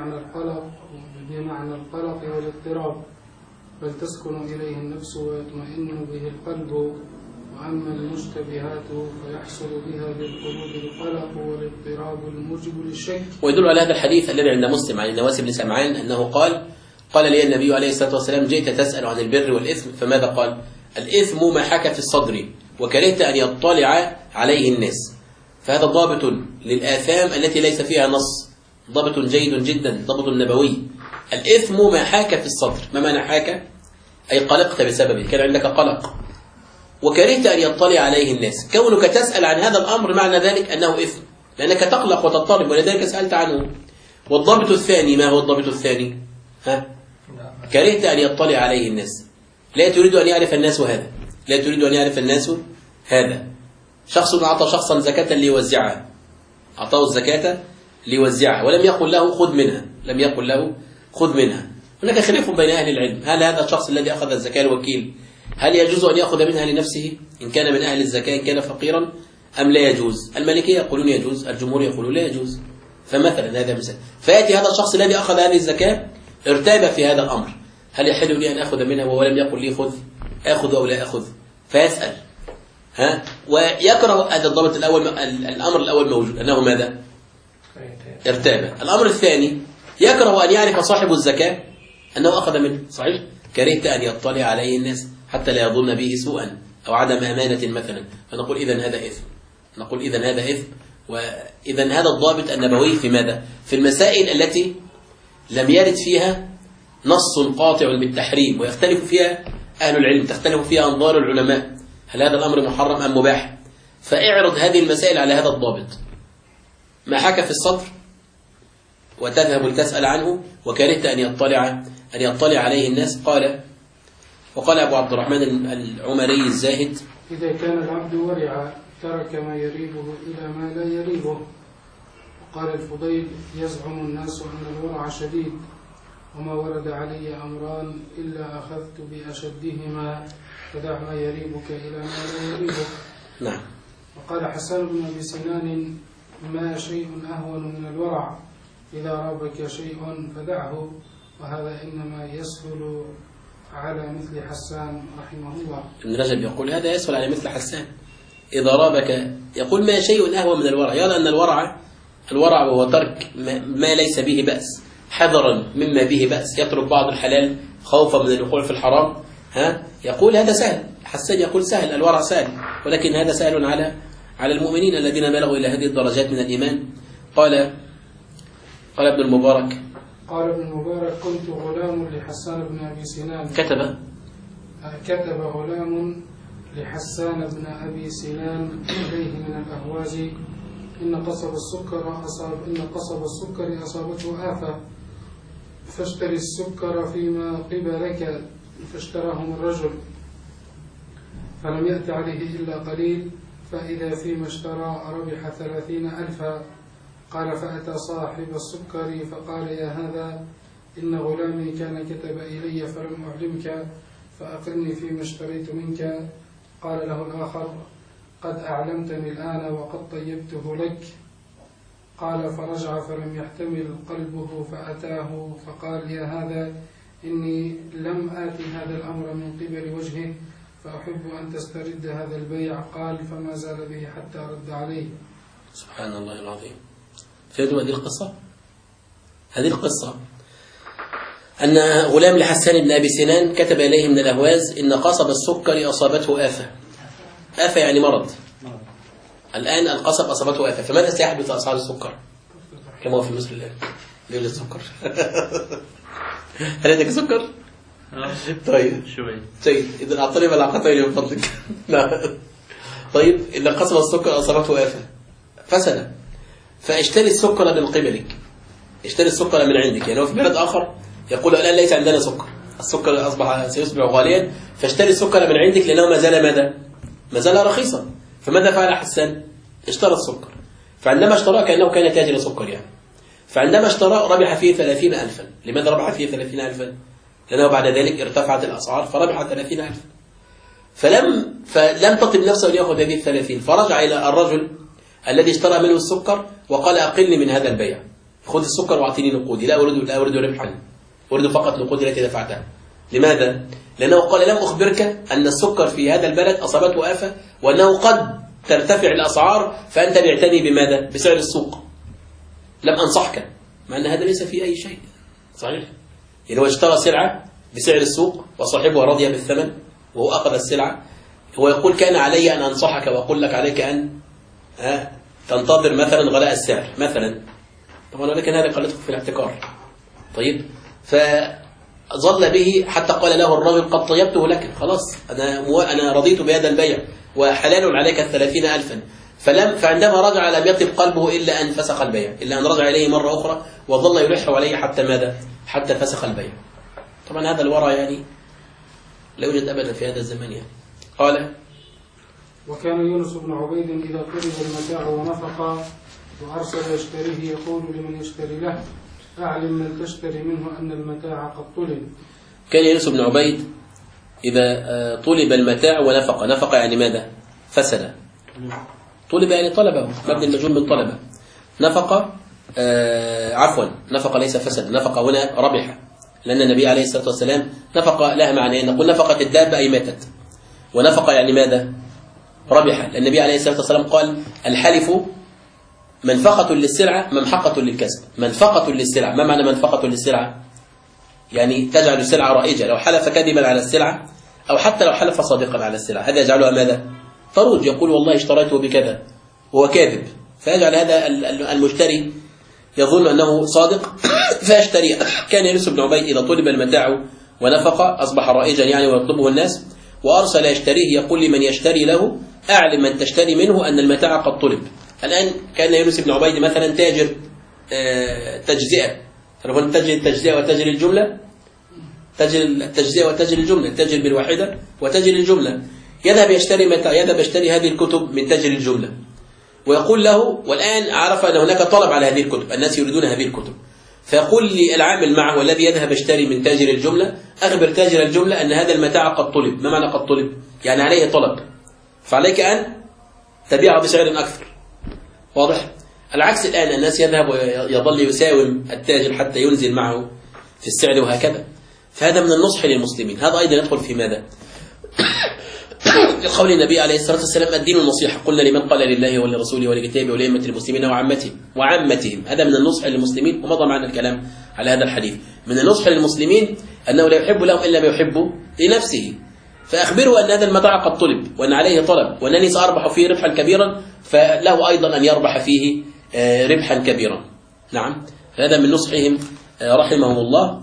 Speaker 3: بمعنى القلق والاضطراب، بل تسكن إليه النفس ويطمئن به القلب. وأما المشتبهات فيحصل بها للقلوب القلق والاضطراب الموجب للشك.
Speaker 2: ويدل على هذا الحديث الذي عند مسلم عن النواس بن سمعان أنه قال لي النبي عليه الصلاة والسلام: جئت تسأل عن البر والإثم، فماذا قال؟ الإثم ما حك في الصدر وكرهت أن يطلع عليه الناس. فهذا ضابط للآثام التي ليس فيها نص، ضابط جيد جدا، ضابط نبوي. الإثم ما حاك في الصدر. ما معنى حاك؟ أي قلقت بسببه، كان عندك قلق وكرهت أن يطلع عليه الناس. كونك تسأل عن هذا الأمر معنى ذلك أنه إثم، لأنك تقلق وتضطرب ولذلك سألت عنه. والضابط الثاني، ما هو الضابط الثاني؟ كرهت أن يطلع عليه الناس، لا تريد أن يعرف الناس هذا، لا تريد أن يعرف الناس هذا. شخص أعطى شخصا زكاة ليوزعها، أعطاه الزكاة ليوزعها ولم يقل له خذ منها، لم يقل له خذ منها. هناك خلاف بين أهل العلم، هل هذا الشخص الذي أخذ الزكاة الوكيل هل يجوز أن يأخذ منها لنفسه إن كان من أهل الزكاة إن كان فقيرا أم لا يجوز؟ المالكية يقولون يجوز، الجمهور يقولون لا يجوز. فمثلا هذا مثال، فيأتي هذا الشخص الذي أخذ هذه الزكاة ارتاب في هذا الأمر، هل يحل لي أن أخذ منها وهو لم يقل لي خذ، أخذ أو لا أخذ؟ فيسأل ويكره. هذا الضابط الأول، الأمر الأول موجود أنه ماذا؟ ارتاب. الأمر الثاني يكره أن يعرف صاحب الزكاة أنه أخذ منه، صحيح؟ كرهت أن يطلع عليه الناس حتى لا يظن به سوءا أو عدم أمانة مثلا، فنقول إذن هذا إثم، نقول إذن هذا إثم. وإذن هذا الضابط النبوي في ماذا؟ في المسائل التي لم يرد فيها نص قاطع بالتحريم ويختلف فيها أهل العلم، تختلف فيها أنظار العلماء، هل هذا الأمر محرم أم مباح؟ فاعرض هذه المسائل على هذا الضابط، ما حكى في الصدر وتذهب لتسأل عنه وكرهت أن يطلع عليه الناس. وقال أبو عبد الرحمن العمري الزاهد:
Speaker 3: إذا كان العبد ورعا ترك ما يريبه إلى ما لا يريبه. قال الفضيل: يزعم الناس أن الورع شديد، وما ورد علي أمران إلا أخذت بأشدهما، فدع ما يريبك إلى ما لا يريبك.
Speaker 2: نعم.
Speaker 3: وقال حسان بن أبي سنان: ما شيء أهون من الورع، إذا رابك شيء فدعه، وهذا إنما يسهل على مثل حسان رحمه الله.
Speaker 2: ابن رجب يقول هذا يسهل على مثل حسان إذا رابك، يقول ما شيء أهون من الورع، يرى أن الورع وهو ترك ما ليس به بأس، حذرا مما به بأس، يترك بعض الحلال خوفا من الوقوع في الحرام. يقول هذا سهل. حسان يقول سهل، الورع سهل، ولكن هذا سهل على المؤمنين الذين بلغوا إلى هذه الدرجات من الإيمان. قال ابن المبارك:
Speaker 3: كنت غلام لحسان بن أبي سنان.
Speaker 2: كتب
Speaker 3: غلام لحسان بن أبي سنان إليه من الأهواز: إن قصب السكر أصابته آفة، فاشتري السكر فيما قبلك. فاشتراهم الرجل، فلم يأت عليه إلا قليل، فإذا فيما اشترى ربح 30,000. قال: فأتى صاحب السكر فقال: يا هذا، إن غلامي كان كتب إلي فلم أعلمك، فأقلني فيما اشتريت منك. قال له الآخر: قد أعلمتني الآن وقد طيبته لك. قال: فرجع فلم يحتمل قلبه، فأتاه فقال: يا هذا، إني لم آتي هذا الأمر من قبل وجهه، فأحب أن تسترد هذا البيع. قال: فما زال به حتى رد عليه.
Speaker 2: سبحان الله العظيم. فهمتوا هذه القصة أن غلام لحسان بن أبي سنان كتب إليه من الأهواز: إن قصب السكر أصابته آفة يعني مرض. الآن القصب أصابته آفة، فماذا سيحدث لأصحاب السكر؟ كما هو في مصر الآن ليلة السكر. هل عندك سكر؟ طيب جيد، إذا أعطني ملعقتين من فضلك. طيب، إن قصب السكر أصابته آفة فسد، فاشتري السكر من قبلك، اشتري السكر من عندك. يعني هو في بلد آخر يقول الآن ليس عندنا سكر، السكر سيصبح غاليا، فاشتري السكر من عندك لأنه ما زال ماذا؟ ما زال رخيصا. فماذا فعل حسان؟ اشترى السكر، فعندما اشترى كأنه كان تاجر سكر يعني، فعندما اشترى ربح فيه 30,000. لماذا ربح فيه 30,000؟ لأنه بعد ذلك ارتفعت الأسعار فربح 30,000. فلم تطب نفسه أن يأخذ هذه 30، فرجع إلى الرجل الذي اشترى منه السكر وقال: أقلني من هذا البيع، خذ السكر واعطيني نقودي، لا أريد ربحا، أريد فقط نقودي التي دفعتها. لماذا؟ لأنه قال: لم أخبرك أن السكر في هذا البلد أصابته آفة، وأنه قد ترتفع الأسعار، فأنت بعتني بماذا؟ بسعر السوق. لم أنصحك، مع أن هذا ليس فيه أي شيء صحيح. يعني هو اشترى سلعة بسعر السوق وصاحبها رضي بالثمن وهو أخذ السلعة. هو يقول: كان علي أن أنصحك وأقول لك عليك أن تنتظر مثلا غلاء السعر مثلا، طبعا، ولكن هذا قلته في الاحتكار. طيب، فظل به حتى قال له الرجل: قد طيبته لك، خلاص أنا رضيت بهذا البيع وحلال عليك 30,000. فعندما رجع لم يطب قلبه إلا أن فسخ البيع، إلا أن رجع إليه مرة أخرى وظل يلح عليه حتى ماذا؟ حتى فسخ البيع. طبعا هذا الورع يعني لا يوجد أبدا في هذا الزمان يعني. قال:
Speaker 3: وكان يونس بن عبيد إذا طلب المتاع ونفق وأرسل يشتريه يقول لمن يشتري له: أعلم من تشتري منه أن المتاع قد طلب.
Speaker 2: كان يونس بن عبيد إذا طلب المتاع ونفق، نفق يعني ماذا؟ فسد. طلب يعني طلبه، مبني المجهول من طلبه. نفق عفوا، نفق ليس فسد، نفق هنا ربح، لأن النبي عليه الصلاة والسلام نفق لها معنى، نقول نفقت الدابة أي ماتت، ونفق يعني ماذا؟ ربح. النبي عليه الصلاة والسلام قال: الحلف منفقة للسلعة ممحقة للكسب. منفقة للسلعة، ما معنى منفقة للسلعة؟ يعني تجعل السلعة رائجة. لو حلف كذبا على السلعة أو حتى لو حلف صادقا على السلعة، هذا يجعلها ماذا؟ تروج. يقول: والله اشتريته بكذا وهو كاذب، فيجعل هذا المشتري يظن أنه صادق فيشتري. كان يونس بن عبيد إذا طلب المتاع ونفق أصبح رائجا يعني ويطلبه الناس، وأرسل يشتريه يقول لمن يشتري له: أعلم من تشتري منه أن المتاع قد طلب. الآن كان يونس بن عبيد مثلا تاجر تجزئة، تعرفون تجري التجزئة وتجري الجملة، تجري التجزئة وتجري الجملة، تجري بالواحدة وتجري الجملة. يذهب يشتري هذه الكتب من تجري الجملة، ويقول له، والآن عرف أن هناك طلب على هذه الكتب، الناس يريدون هذه الكتب، فيقول للعامل معه والذي يذهب يشتري من تاجر الجملة: أخبر تاجر الجملة أن هذا المتاع قد طلب. ما معنى قد طلب؟ يعني عليه طلب، فعليك أن تبيعه بسعر أكثر. واضح؟ العكس الآن، الناس يذهب ويظل يساوم التاجر حتى ينزل معه في السعر وهكذا. فهذا من النصح للمسلمين. هذا أيضا يدخل في ماذا؟ قول النبي عليه الصلاة والسلام: الدين النصيحة. قلنا لمن؟ قال لله ولرسوله ولكتابه ولأئمة المسلمين وعامتهم. هذا من النصح للمسلمين، ومضى معنا الكلام على هذا الحديث. من النصح للمسلمين أنه لا يحب لهم إلا ما يحب لنفسه، فأخبره أن هذا المتاع قد طلب وأن عليه طلب وأنني سأربح فيه ربحا كبيرا، فله أيضا أن يربح فيه ربحا كبيرا. نعم، هذا من نصحهم رحمهم الله.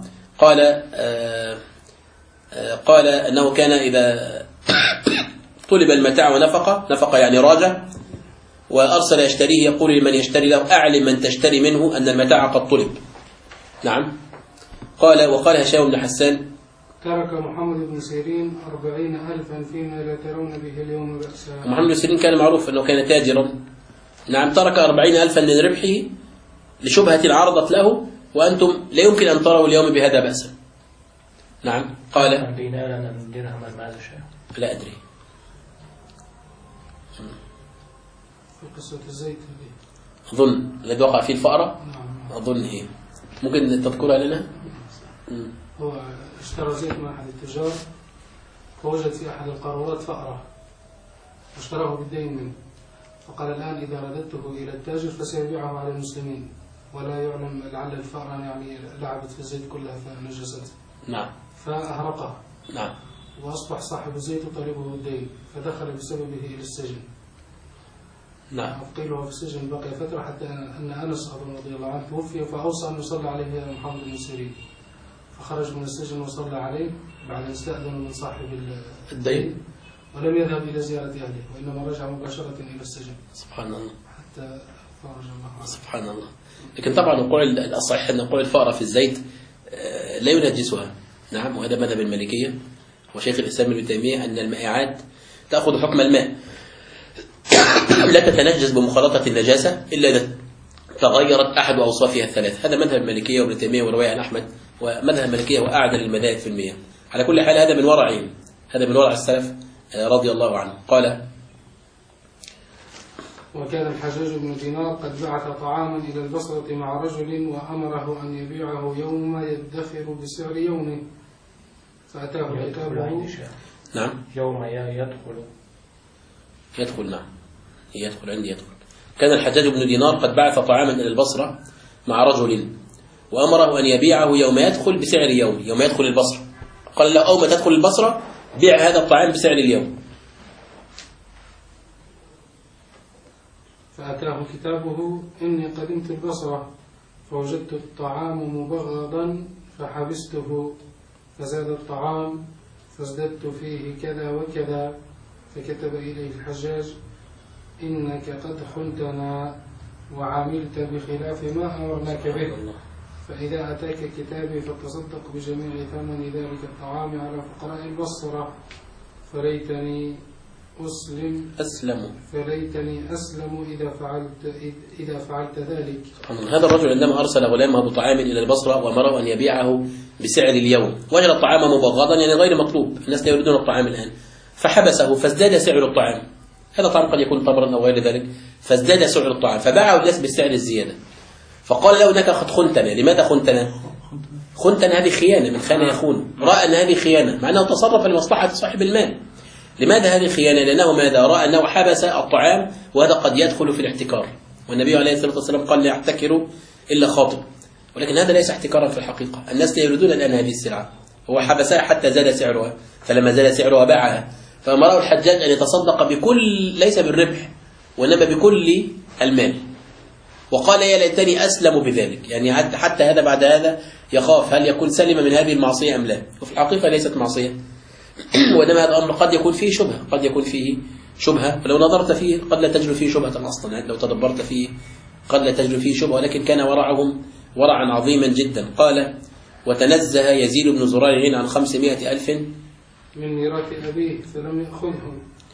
Speaker 2: قال أنه كان إذا طلب المتاع ونفق يعني راجع وأرسل يشتريه يقول لمن يشتري له: أعلم من تشتري منه أن المتاع قد طلب. نعم. وقال هشام بن حسان:
Speaker 3: ترك محمد بن سيرين 40,000 فيما لا ترون به اليوم بأسا.
Speaker 2: محمد بن سيرين كان معروف أنه كان تاجرا. نعم، ترك 40,000 من ربحه لشبهة عرضت له، وأنتم لا يمكن أن تروا اليوم بهذا بأسا. نعم. قال:
Speaker 4: دينارا أم درهما ماذا شاء؟
Speaker 2: لا أدري.
Speaker 3: في قصة الزيت
Speaker 2: أظن الذي وقع فيه الفأرة.
Speaker 3: نعم.
Speaker 2: أظن هي. ممكن تذكرها لنا؟
Speaker 3: هو اشترى زيت من أحد التجار، فوجد في أحد القارورات فأرة واشتراه بالدين منه، فقال: الآن إذا رددته إلى التاجر فسيبيعه على المسلمين، ولا يعلم لعل الفأرة يعني لعبت في الزيت كلها فنجست.
Speaker 2: نعم.
Speaker 3: فأهرقه.
Speaker 2: نعم.
Speaker 3: وأصبح صاحب الزيت طالبه الدين، فدخل بسببه إلى السجن.
Speaker 2: نعم.
Speaker 3: قيل له في السجن بقي فترة حتى أن أنس رضي الله عنه توفي، فأوصى أن يصلى عليه محمد بن سيرين، فخرج من السجن وصلى عليه بعد أن استأذن من صاحب الدين، ولم يذهب إلى زيارة أهله، وإنما رجع مباشرة إلى السجن.
Speaker 2: سبحان الله.
Speaker 3: حتى فرج الله عنه.
Speaker 2: سبحان الله. لكن طبعا نقول الصحيح أن نقول الفأرة في الزيت لا ينجسها. نعم، وهذا مذهب المالكية وشيخ الإسلام ابن تيمية، أن المائعات تأخذ حكم الماء، لا تتنجس بمخالطة النجاسة إلا إذا تغيرت أحد أوصافها الثلاث. هذا مذهب المالكية وابن تيمية ورواية عن أحمد، ومذهب المالكية وأعدل المذاهب في المياه. على كل حال هذا من ورعهم، هذا من ورع السلف رضي الله عنه. قال:
Speaker 3: وكان الحجاج بن دينار قد بعث طعاما إلى البصرة مع رجل وأمره أن يبيعه يوم يدخر بسعر يومه، فأتاه كتابه.
Speaker 2: نعم.
Speaker 4: يوم
Speaker 2: يدخل. نعم، يدخل عندي. يدخل. كان الحجاج بن دينار قد بعث طعاما إلى البصرة مع رجل وأمره أن يبيعه يوم يدخل بسعر يوم يدخل البصرة. قال له: أول ما تدخل البصرة بيع هذا الطعام بسعر اليوم.
Speaker 3: فأتاه كتابه: إني قدمت البصرة فوجدت الطعام مبغضا فحبسته، فزاد الطعام فازددت فيه كذا وكذا، فكتب إليه الحجاج: إنك قد خنتنا وعملت بخلاف ما أمرناك به، فإذا أتاك كتابي فتصدق بجميع ثمن ذلك الطعام على فقراء البصرة، فليتني أسلم إذا فعلت ذلك.
Speaker 2: هذا الرجل عندما أرسل غلامه بطعام إلى البصرة وأمره أن يبيعه بسعر اليوم، وجد الطعام مبغضا يعني غير مطلوب، الناس لا يريدون الطعام الآن، فحبسه فازداد سعر الطعام. هذا طعام قد يكون تمرا أو غير ذلك، فازداد سعر الطعام، فباعه الناس بالسعر الزيادة. فقال له: إنك قد خنتنا. لماذا خنتنا؟ خنتنا هذه خيانة، من خان يخون، رأى أن هذه خيانة، مع أنه تصرف لمصلحة صاحب المال. لماذا هذه خيانة؟ لأنه ماذا؟ رأى أنه حبس الطعام، وهذا قد يدخل في الاحتكار، والنبي عليه الصلاة والسلام قال: لا يحتكر إلا خاطئ. ولكن هذا ليس احتكارا في الحقيقة، الناس لا يريدون الآن هذه السلعة، هو حبسها حتى زاد سعرها، فلما زاد سعرها باعها. فأمره الحجاج أن يتصدق بكل، ليس بالربح وإنما بكل المال، وقال: يا ليتني أسلم بذلك، يعني حتى هذا بعد هذا يخاف هل يكون سلم من هذه المعصية أم لا. وفي الحقيقة ليست معصية، وإنما هذا الأمر قد يكون فيه شبهة، قد يكون فيه شبهة، فلو نظرت فيه قد لا تجد فيه شبهة أصلا، يعني لو تدبرت فيه قد لا تجد فيه شبهة، ولكن كان ورعهم ورعا عظيما جدا. قال: وتنزه يزيد بن زريع عن 500,000
Speaker 3: من ميراث أبيه فلم يأخذه.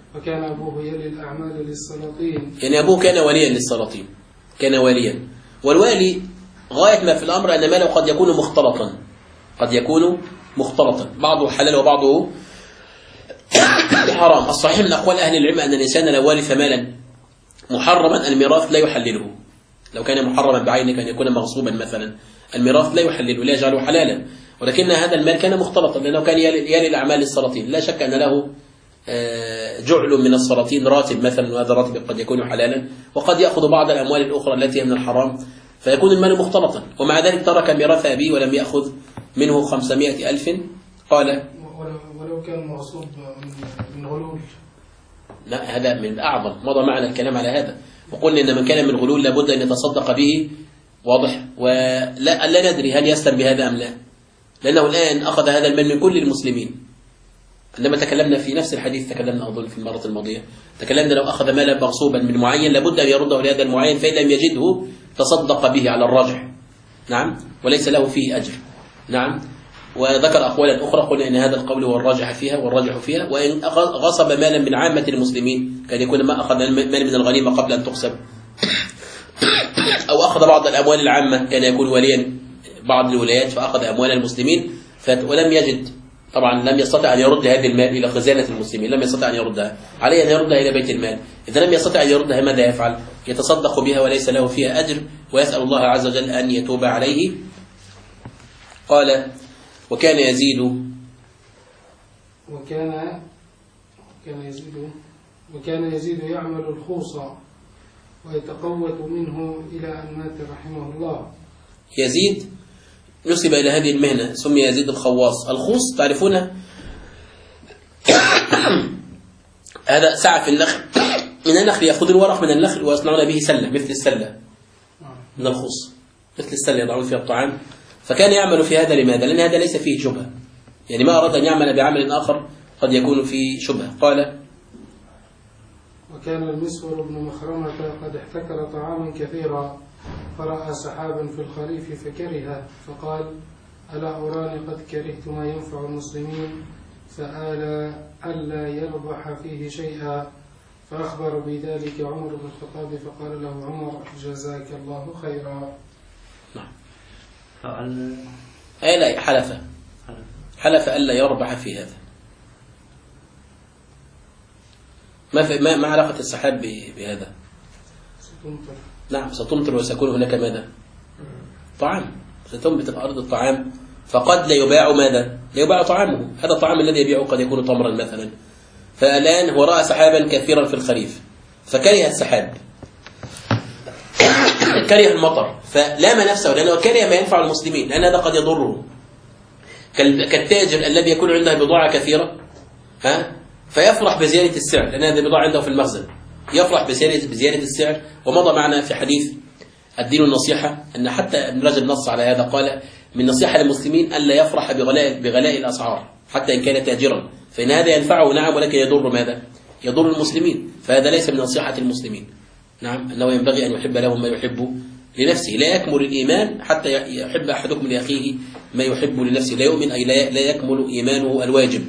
Speaker 3: وكان أبوه يلي الأعمال للسلاطين.
Speaker 2: يعني أبوه كان وليا للسلاطين، كان واليا، والوالي غاية ما في الأمر أن ماله قد يكون مختلطا، قد يكون مختلطا، بعضه حلال وبعضه حرام. الصحيح من أقوال أهل العلم أن الإنسان لو ورث مالا محرما الميراث لا يحلله، لو كان محرما بعينه كان يكون مغصوبا مثلا، الميراث لا يحلله، لا يجعله حلالا، ولكن هذا المال كان مختلطا لأنه كان يلي الأعمال للسلاطين. لا شك أن له جعل من السلاطين راتب مثلا، وهذا الراتب قد يكون حلالا، وقد يأخذ بعض الأموال الأخرى التي هي من الحرام، فيكون المال مختلطا. ومع ذلك ترك ميراث أبيه ولم يأخذ منه 500,000. قال
Speaker 3: ولو كان مغصوب من غلول.
Speaker 2: لا، هذا من أعظم، مضى معنا الكلام على هذا، وقلنا إن من كان من غلول لابد أن يتصدق به، واضح، ولا ندري هل يسلم بهذا أم لا، لأنه الآن أخذ هذا المال من كل المسلمين. عندما تكلمنا في نفس الحديث، تكلمنا أظن في المرة الماضية، تكلمنا لو أخذ مالا مغصوبا من معين لابد أن يرده لهذا المعين، فإن لم يجده تصدق به على الراجح، نعم، وليس له فيه أجر، نعم. وذكر أقوالا أخرى قلنا إن هذا القول هو الراجح فيها، وإن غصب مالا من عامة المسلمين كان يكون ما أخذ مال من الغنيمة قبل أن تقسم، أو أخذ بعض الأموال العامة، كان يكون وليا بعض الولايات فأخذ أموال المسلمين ولم يجد، طبعا لم يستطع أن يرد هذه المال إلى خزانة المسلمين، لم يستطع أن يردها، عليه أن يردها إلى بيت المال. إذا لم يستطع أن يردها ماذا يفعل؟ يتصدق بها وليس له فيها أجر، ويسأل الله عز وجل أن يتوب عليه. قال وكان
Speaker 3: يزيد يعمل الخوص ويتقوت منه إلى أن مات رحمه الله.
Speaker 2: يزيد نسب إلى هذه المهنة، سمي يزيد الخواص. الخوص تعرفونه هذا سعى في النخل، من النخل يأخذ الورق من النخل ويصنعون به سلة، مثل السلة من الخوص، مثل السلة يضعون فيها الطعام. فكان يعمل في هذا، لماذا؟ لأن هذا ليس فيه شبهة، يعني ما أراد أن يعمل بعمل آخر قد يكون فيه شبهة. قال
Speaker 3: وكان المسور بن مخرمة قد احتكر طعاما كثيرا، فرأى سحابا في الخريف فكره، فقال ألا أراني قد كرهت ما ينفع المسلمين، فآل ألا يربح فيه شيئا، فأخبر بذلك عمر بن الخطاب، فقال له عمر جزاك الله خيرا.
Speaker 2: نعم. لا، حلف ألا يربح في هذا. ما علاقة السحاب بهذا؟
Speaker 3: ستمطر.
Speaker 2: نعم، ستمطر وسيكون هناك ماذا؟ طعام، ستنبت الأرض الطعام، فقد لا يباع ماذا؟ لا يباع طعامه، هذا الطعام الذي يبيعه قد يكون تمرا مثلا. فالآن هو رأى سحابا كثيرا في الخريف فكره السحاب، كره المطر، فلام نفسه لأنه كره ما ينفع المسلمين، لأن هذا قد يضره، كالتاجر الذي يكون عنده بضاعة كثيرة فيفرح بزيادة السعر، لأن هذه البضاعة عنده في المخزن، يفرح بزيادة السعر. ومضى معنا في حديث الدين النصيحة أن حتى ابن رجب نص على هذا، قال من نصيحة للمسلمين ألا يفرح بغلاء الأسعار حتى إن كان تاجرا، فإن هذا ينفعه نعم، ولكن يضر ماذا؟ يضر المسلمين، فهذا ليس من نصيحة المسلمين. نعم، أنه ينبغي أن يحب لهم ما يحب لنفسه، لا يكمل الإيمان حتى يحب أحدكم لأخيه ما يحب لنفسه، لا يؤمن أي لا يكمل إيمانه الواجب.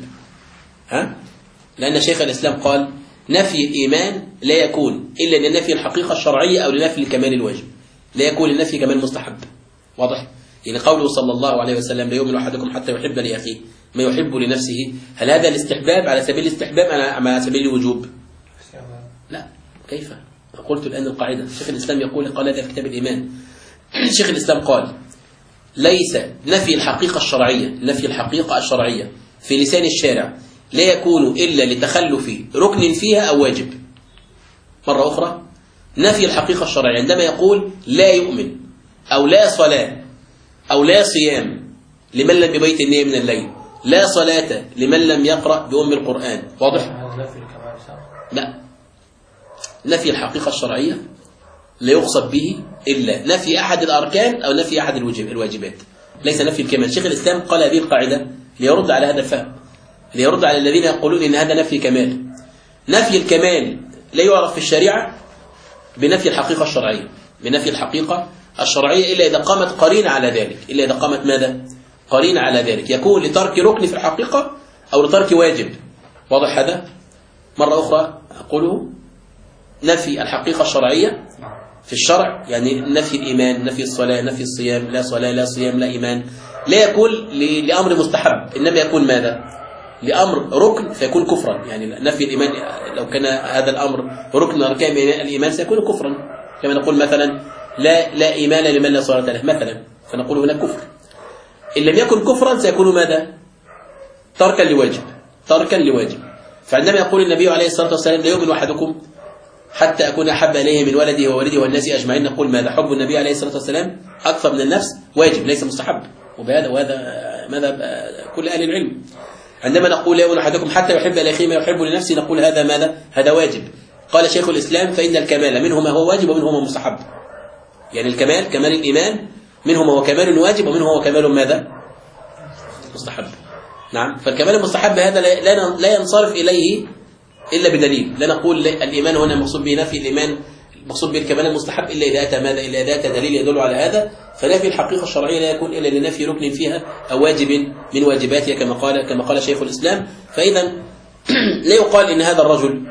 Speaker 2: لأن شيخ الإسلام قال نفي الإيمان لا يكون إلا لنفي الحقيقة الشرعية أو لنفي الكمال الواجب، لا يكون لنفي كمال مستحب. واضح؟ يعني قوله صلى الله عليه وسلم لا يؤمن أحدكم حتى يحب لأخيه ما يحب لنفسه، هل هذا الاستحباب على سبيل الاستحباب أم على سبيل الوجوب؟ لا، كيف؟ قلت الآن القاعدة، شيخ الإسلام يقول، قال هذا في كتاب الإيمان، شيخ الإسلام قال ليس نفي الحقيقة الشرعية في لسان الشارع لا يكون إلا لتخلف ركن فيها أو واجب. مرة أخرى، نفي الحقيقة الشرعية عندما يقول لا يؤمن أو لا صلاة أو لا صيام لمن لم يبيت النية من الليل، لا صلاة لمن لم يقرأ بأم القرآن. واضح؟ لا، نفي الحقيقة الشرعية لا يقصد به إلا نفي أحد الأركان أو نفي أحد الواجبات، ليس نفي الكمال. شيخ الإسلام قال هذه القاعدة ليرد على هذا الفهم، ليرد على الذين يقولون إن هذا نفي كمال. نفي الكمال لا يعرف في الشريعة بنفي الحقيقة الشرعية، إلا إذا قامت قرينة على ذلك، إلا إذا قامت ماذا؟ قرينة على ذلك، يكون لترك ركن في الحقيقة أو لترك واجب. واضح هذا؟ مرة أخرى أقوله، نفي الحقيقة الشرعية في الشرع، يعني نفي الإيمان، نفي الصلاة، نفي الصيام، لا صلاة لا صيام لا إيمان، لا يكون لأمر مستحب، إنما يكون ماذا؟ لأمر ركن فيكون كفرا. يعني نفي الإيمان لو كان هذا الأمر ركن من أركان الإيمان سيكون كفرا، كما نقول مثلا لا إيمان لمن لا صلاة له مثلا، فنقول هنا كفر. إن لم يكن كفرا سيكون ماذا؟ تركا لواجب، تركا لواجب. فعندما يقول النبي عليه الصلاة والسلام لا يؤمن أحدكم حتى أكون أحب إليه من ولده ووالده والناس أجمعين، نقول ماذا؟ حب النبي عليه الصلاة والسلام أكثر من النفس واجب ليس مستحب، وهذا ماذا كل أهل العلم. عندما نقول لا يؤمن أحدكم حتى يحب لأخيه ما يحب لنفسه، نقول هذا ماذا؟ هذا واجب. قال شيخ الإسلام فإن الكمال منه ما هو واجب ومنه ما هو مستحب. يعني الكمال كمال الإيمان منه ما هو كمال واجب ومنه هو كمال ماذا؟ مستحب. نعم. فالكمال المستحب هذا لا ينصرف إليه إلا بدليل. لا نقول الإيمان هنا مقصود به نفي الإيمان، مقصود به الكمال المستحب إلا إذا أتى ماذا؟ إلا إذا أتى دليل يدل على هذا. فنفي الحقيقة الشرعية لا يكون إلا لنفي ركن فيها أو واجب من واجباتها كما قال شيخ الإسلام. فإذا لا يقال إن هذا الرجل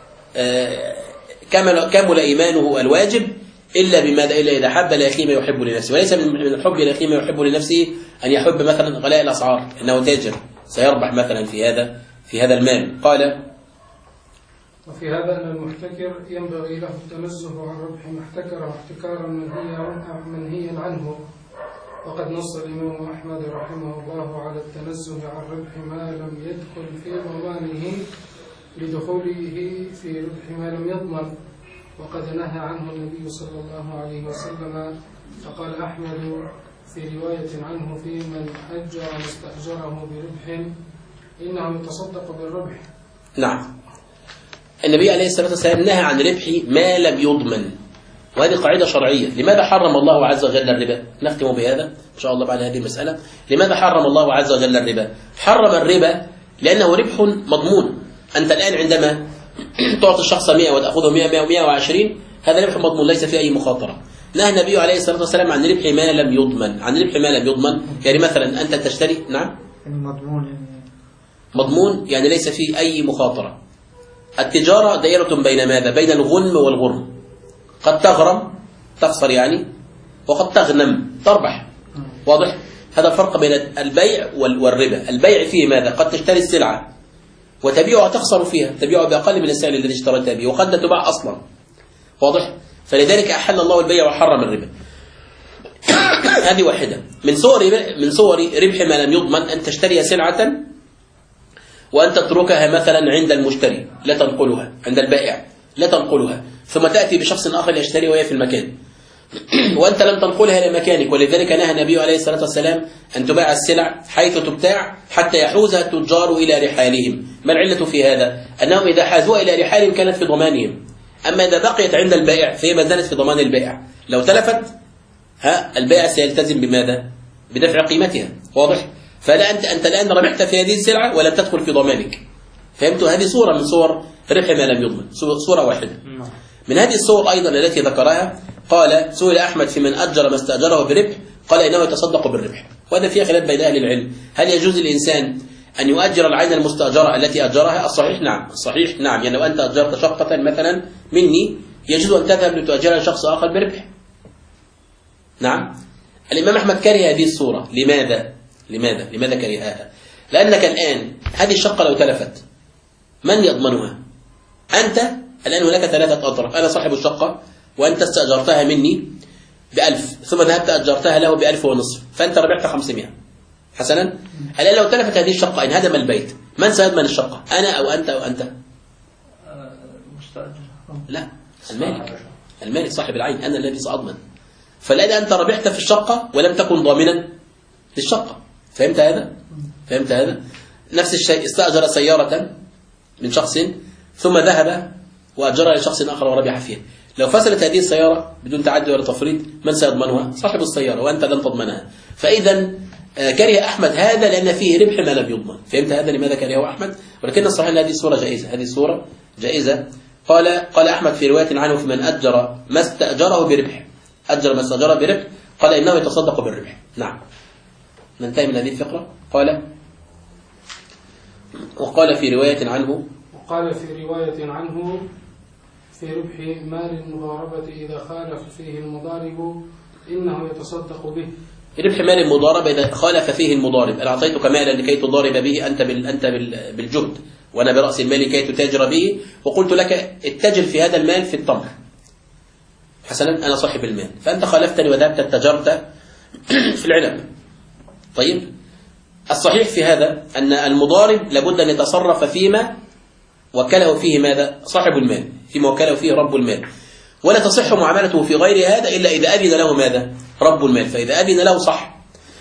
Speaker 2: كمل إيمانه الواجب إلا بماذا؟ إلا إذا حب لأخيه ما يحب لنفسه. وليس من الحب لأخيه ما يحب لنفسه أن يحب مثلا غلاء الأسعار، إنه تاجر سيربح مثلا في هذا المال. قال
Speaker 3: وفي هذا أن المحتكر ينبغي له التنزه عن ربح ما احتكره احتكارا منهيا عنه، وقد نص الإمام أحمد رحمه الله على التنزه عن ربح ما لم يدخل في ضمانه لدخوله في ربح ما لم يضمن، وقد نهى عنه النبي صلى الله عليه وسلم. فقال أحمد في رواية عنه في من أجر مستأجره بربح إنه يتصدق بالربح.
Speaker 2: نعم. النبي عليه الصلاة والسلام نهى عن ربح ما لم يضمن، وهذه قاعدة شرعية. لماذا حرم الله عز وجل الربا؟ نختم بهذا إن شاء الله بعد هذه المسألة. لماذا حرم الله عز وجل الربا؟ حرم الربا لأنه ربح مضمون. أنت الآن عندما تعطي الشخص 100 وتأخذه 100 120 هذا ربح مضمون ليس فيه أي مخاطرة. نهى النبي عليه الصلاة والسلام عن ربح ما لم يضمن. عن ربح ما لم يضمن يعني مثلا أنت تشتري. نعم. مضمون يعني ليس فيه أي مخاطرة. التجارة دائرة بين ماذا؟ بين الغنم والغرم. قد تغرم تخسر يعني، وقد تغنم تربح. واضح؟ هذا الفرق بين البيع والربا. البيع فيه ماذا؟ قد تشتري السلعة وتبيعها تخسر فيها، تبيعها بأقل من السعر الذي اشتريتها به، وقد لا تباع أصلا. واضح؟ فلذلك أحل الله البيع وحرم الربا. هذه واحدة من صور ربح ما لم يضمن، أن تشتري سلعة وأن تتركها مثلا عند المشتري لا تنقلها، عند البائع لا تنقلها، ثم تأتي بشخص آخر يشتري وهي في المكان وأنت لم تنقلها إلى مكانك. ولذلك نهى النبي عليه الصلاة والسلام أن تباع السلع حيث تبتاع حتى يحوزها التجار إلى رحالهم. ما العلة في هذا؟ أنهم إذا حازوها إلى رحالهم كانت في ضمانهم، أما إذا بقيت عند البائع فهي ما زالت في ضمان البائع. لو تلفت البائع سيلتزم بماذا؟ بدفع قيمتها. واضح؟ فلا أنت الآن ربحت في هذه السلعة ولم تدخل في ضمانك. فهمتوا؟ هذه صورة من صور ربح ما لم يضمن، صورة واحدة. من هذه الصور أيضا التي ذكرها قال سئل أحمد في من أجر ما استأجره بربح قال إنه يتصدق بالربح. وهذا فيه خلاف بين أهل العلم، هل يجوز الإنسان أن يؤجر العين المستأجرة التي أجرها؟ الصحيح نعم. الصحيح نعم. يعني لو أنت أجرت شقة مثلا مني يجوز أن تذهب لتؤجرها لشخص آخر بربح. نعم. الإمام أحمد كره هذه الصورة. لماذا كرهها؟ لأنك الآن هذه الشقة لو تلفت من يضمنها؟ أنت الآن هناك 3 أطراف. أنا صاحب الشقة وأنت استأجرتها مني ب1000 ثم ذهبت أجرتها له ب1500 فأنت ربحت 500 حسنا. الآن لو تلفت هذه الشقة إن هدم البيت من سيضمن الشقة؟ أنا أو أنت أو أنت؟ لا، المالك صاحب العين، أنا الذي سأضمن. فالآن أنت ربحت في الشقة ولم تكن ضامنا للشقة. فهمت هذا؟ نفس الشيء، استأجر سيارة من شخص ثم ذهب وأجرها لشخص آخر وربح فيها. لو فسدت هذه السيارة بدون تعدي ولا تفريط من سيضمنها؟ صاحب السيارة، وأنت لن تضمنها. فإذا كره أحمد هذا لأن فيه ربح ما لم يضمن. فهمت هذا لماذا كرهه أحمد؟ ولكن الصحيح أن هذه الصورة جائزة. قال أحمد في رواية عنه في من أجر ما استأجره بربح، أجر ما استأجره بربح قال إنه يتصدق بالربح. نعم. ننتهي من هذه الفقرة. وقال في رواية عنه
Speaker 3: قال في رواية عنه في ربح مال المضاربة إذا خالف فيه المضارب إنه يتصدق به.
Speaker 2: ربح مال المضاربة إذا خالف فيه المضارب، أنا أعطيتك مالا لكي تضارب به أنت بالجهد وأنا برأس المال لكي تتاجر به، وقلت لك اتجر في هذا المال في التمر. حسنا أنا صاحب المال، فأنت خالفتني وذهبت اتجرت في العنب. طيب الصحيح في هذا أن المضارب لابد أن يتصرف فيما وكله فيه ماذا؟ صاحب المال، فيما وكله فيه رب المال، ولا تصح معاملته في غير هذا إلا إذا أذن له ماذا؟ رب المال، فإذا أذن له صح.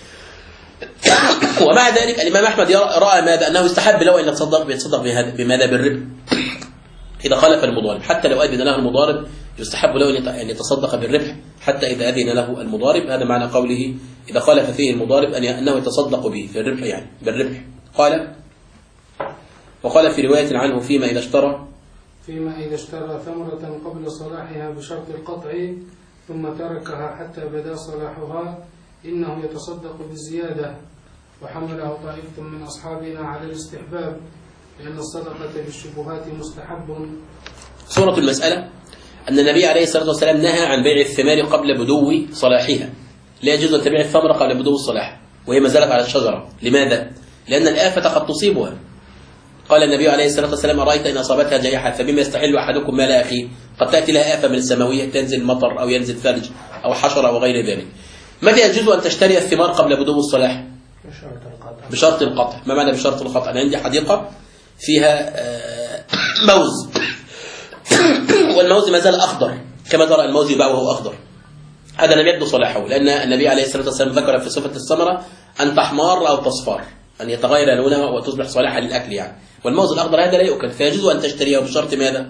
Speaker 2: ومع ذلك الإمام أحمد رأى ماذا؟ أنه يستحب له أن يتصدق بماذا؟ بالربح إذا خالف المضارب، حتى لو أذن له المضارب يستحب له أن يتصدق بالربح حتى إذا أذن له المضارب. هذا معنى قوله إذا خالف فيه المضارب أنه يتصدق به في الربح، يعني بالربح. وقال في رواية عنه فيما إذا اشترى
Speaker 3: ثمرة قبل صلاحها بشرط القطع ثم تركها حتى بدا صلاحها إنه يتصدق بالزيادة، وحمله طائفة من أصحابنا على الاستحباب لأن الصدقة بالشبهات مستحب.
Speaker 2: صورة المسألة أن النبي عليه الصلاة والسلام نهى عن بيع الثمار قبل بدو صلاحها، لا يجوز أن تبيع الثمرة قبل بدو الصلاح وهي ما زالت على الشجرة. لماذا؟ لأن الآفة قد تصيبها. قال النبي عليه الصلاة والسلام أرأيت إن أصابتها جائحة فبما يستحل أحدكم مال أخيه، قد تأتي لها آفة من السماوية، تنزل مطر أو ينزل ثلج أو حشرة أو غير ذلك. متى يجوز أن تشتري الثمار قبل بدو الصلاح؟ بشرط القطع. ما معنى بشرط القطع؟ أنا عندي حديقة فيها موز والموز ما زال أخضر كما ترى الموز يباع وهو أخضر، هذا لم يبدو صلاحه، لأن النبي عليه الصلاة والسلام ذكر في صفة الثمرة أن تحمار أو تصفر، أن يتغير لونها وتصبح صالحة للأكل يعني. والموز الأخضر هذا لا يؤكل، فيجوز أن تشتريه بشرط ماذا؟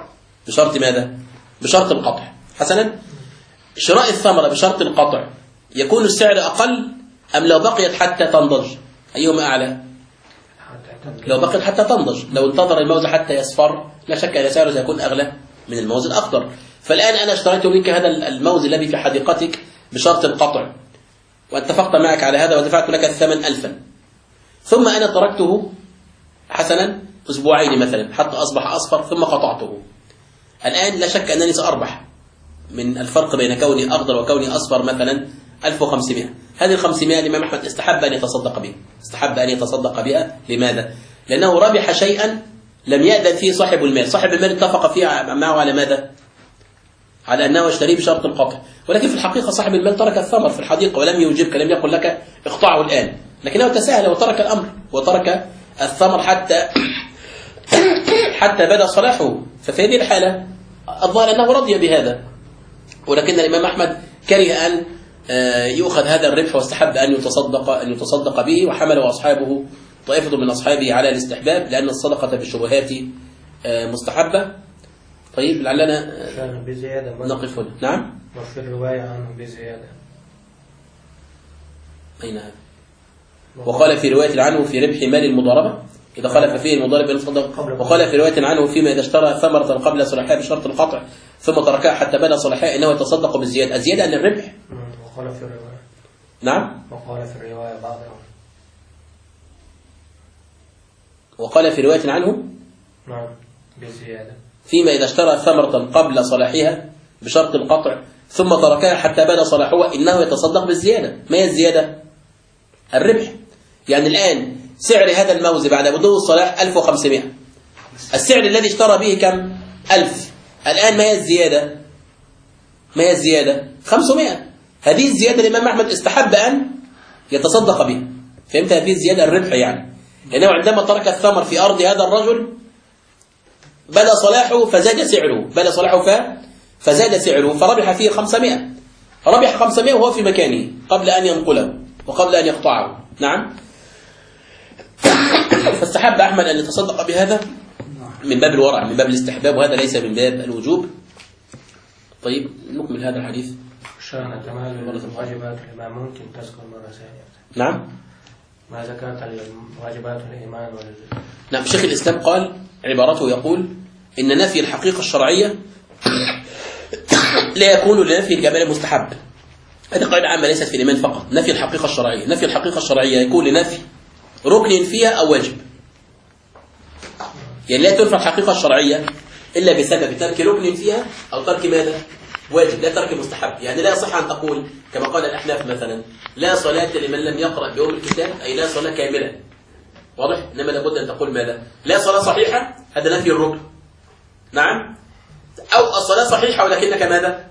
Speaker 2: بشرط القطع. حسنا، شراء الثمرة بشرط القطع يكون السعر أقل أم لو بقيت حتى تنضج؟ أيهما أعلى؟ لو بقيت حتى تنضج. لو انتظر الموز حتى يصفر لا شك أن سعره سيكون أغلى من الموز الأخضر. فالآن أنا اشتريت منك هذا الموز الذي في حديقتك بشرط القطع واتفقت معك على هذا ودفعت لك الثمن 1000، ثم أنا تركته حسنا أسبوعين مثلا حتى أصبح أصفر ثم قطعته. الآن لا شك أنني سأربح من الفرق بين كوني أخضر وكوني أصفر مثلا 1500. هذه 500 الإمام أحمد استحب أن يتصدق بها. لماذا؟ لأنه ربح شيئا لم يأذن فيه صاحب المال. صاحب المال اتفق فيه معه على ماذا؟ على أنه اشتريه بشرط القطع، ولكن في الحقيقة صاحب المال ترك الثمر في الحديقة ولم يوجبك، لم يقل لك اقطعه الآن، لكنه تساهل وترك الأمر وترك الثمر حتى بدا صلاحه. ففي هذه الحالة الظاهر أنه رضي بهذا، ولكن الإمام أحمد كره أن يؤخذ هذا الربح واستحب أن يتصدق به، وحمله أصحابه طائفة من أصحابه على الاستحباب لأن الصدقة بالشبهات مستحبة. طيب لعلنا نقف هنا. نعم.
Speaker 4: وفي الرواية عنه بزيادة.
Speaker 2: أين هذا؟ وقال في رواية عنه في ربح مال المضاربة إذا خالف فيه المضارب يتصدق. وقال في رواية عنه فيما إذا اشترى ثمرة قبل صلاحها بشرط القطع ثم تركها حتى بدا صلاحها إنه يتصدق بالزيادة. الزيادة أن الربح.
Speaker 4: وقال في الرواية.
Speaker 2: نعم.
Speaker 4: وقال في الرواية بعضهم.
Speaker 2: وقال في رواية عنه
Speaker 4: نعم بزيادة
Speaker 2: فيما إذا اشترى ثمرة قبل صلاحها بشرط القطع ثم تركها حتى بدا صلاحها إنه يتصدق بالزيادة. ما هي الزيادة؟ الربح. يعني الآن سعر هذا الموز بعد بدو الصلاح 1500، السعر الذي اشترى به كم؟ 1000. الآن ما هي الزيادة؟ 500. هذه الزيادة الإمام أحمد استحب أن يتصدق بها. فهمت؟ هذه الزيادة الربح يعني لأنه عندما ترك الثمر في أرض هذا الرجل بدا صلاحه فزاد سعره فربح فيه 500. ربح 500 وهو في مكانه قبل أن ينقله وقبل أن يقطعه. نعم. فاستحب أحمد أن يتصدق بهذا من باب الورع، من باب الاستحباب، وهذا ليس من باب الوجوب. طيب نكمل هذا الحديث.
Speaker 4: شأن تمام واجبات الإمام ممكن تذكر مرة ثانية.
Speaker 2: نعم.
Speaker 4: ما ذكرت واجبات الإيمان
Speaker 2: نعم. شيخ الإسلام قال عبارته يقول إن نفي الحقيقة الشرعية لا يكون لنفي الكمال مستحب. هذه قاعدة عامة ليست في الإيمان فقط. نفي الحقيقة الشرعية يكون لنفي ركن فيها أو واجب. يعني لا تنفع الحقيقة الشرعية إلا بسبب ترك ركن فيها أو ترك ماذا؟ واجب، لا ترك مستحب. يعني لا يصح أن تقول كما قال الأحناف مثلا لا صلاة لمن لم يقرأ بأم الكتاب، أي لا صلاة كاملة. واضح؟ إنما لابد أن تقول ماذا؟ لا صلاة صحيحة، هذا نفي الركن. نعم. أو الصلاة صحيحة ولكنك ماذا؟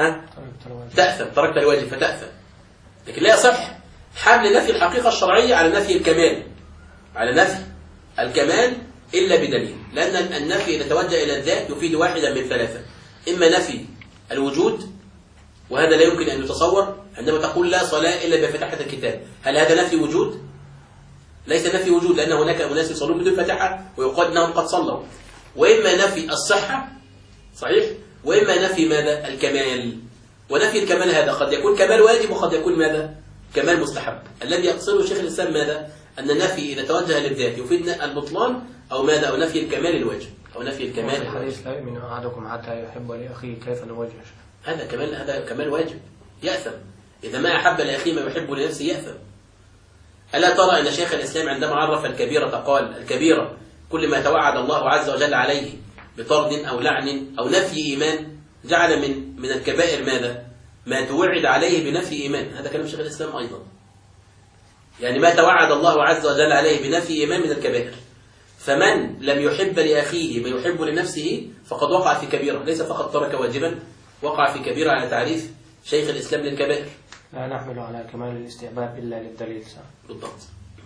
Speaker 2: تأثم، تركت الواجب فتأثم. لكن لا يصح حمل نفي الحقيقة الشرعية على نفي الكمال، على نفي الكمال إلا بدليل. لأن النفي إذا توجه إلى الذات يفيد واحدا من ثلاثة: إما نفي الوجود، وهذا لا يمكن أن يتصور عندما تقول لا صلاة إلا بفتحة الكتاب. هل هذا نفي وجود؟ ليس نفي وجود، لأن هناك أناس يصلون بدون فتحة ويقال أنهم قد صلوا. وإما نفي الصحة، صحيح، وإما نفي ماذا؟ الكمال. ونفي الكمال هذا قد يكون كمال واجب وقد يكون ماذا؟ كمال مستحب. الذي يقصده شيخ الإسلام ماذا؟ أن النفي إذا توجه للذات يفيد البطلان أو ماذا؟ أو نفي الكمال الواجب، أو نفي الكمال
Speaker 4: الحديث لا يؤمن أحدكم حتى يحب لأخيه كيف نوجه.
Speaker 2: هذا كمال واجب، يأثم. إذا ما أحب لأخيه ما يحب لنفسه يأثم. ألا ترى أن شيخ الإسلام عندما عرف الكبيرة قال الكبيرة كل ما توعد الله عز وجل عليه بطرد أو لعن أو نفي إيمان، جعل من الكبائر ماذا؟ ما توعد عليه بنفي إيمان. هذا كلام شيخ الإسلام أيضا. يعني ما توعد الله عز وجل عليه بنفي إيمان من الكبائر. فمن لم يحب لأخيه ما يحب لنفسه فقد وقع في كبيرة، ليس فقط ترك واجبا، وقع في كبيرة على تعريف شيخ الإسلام للكبائر.
Speaker 4: لا نحمل على كمال الاستحباب إلا للدليل.
Speaker 2: بالضبط.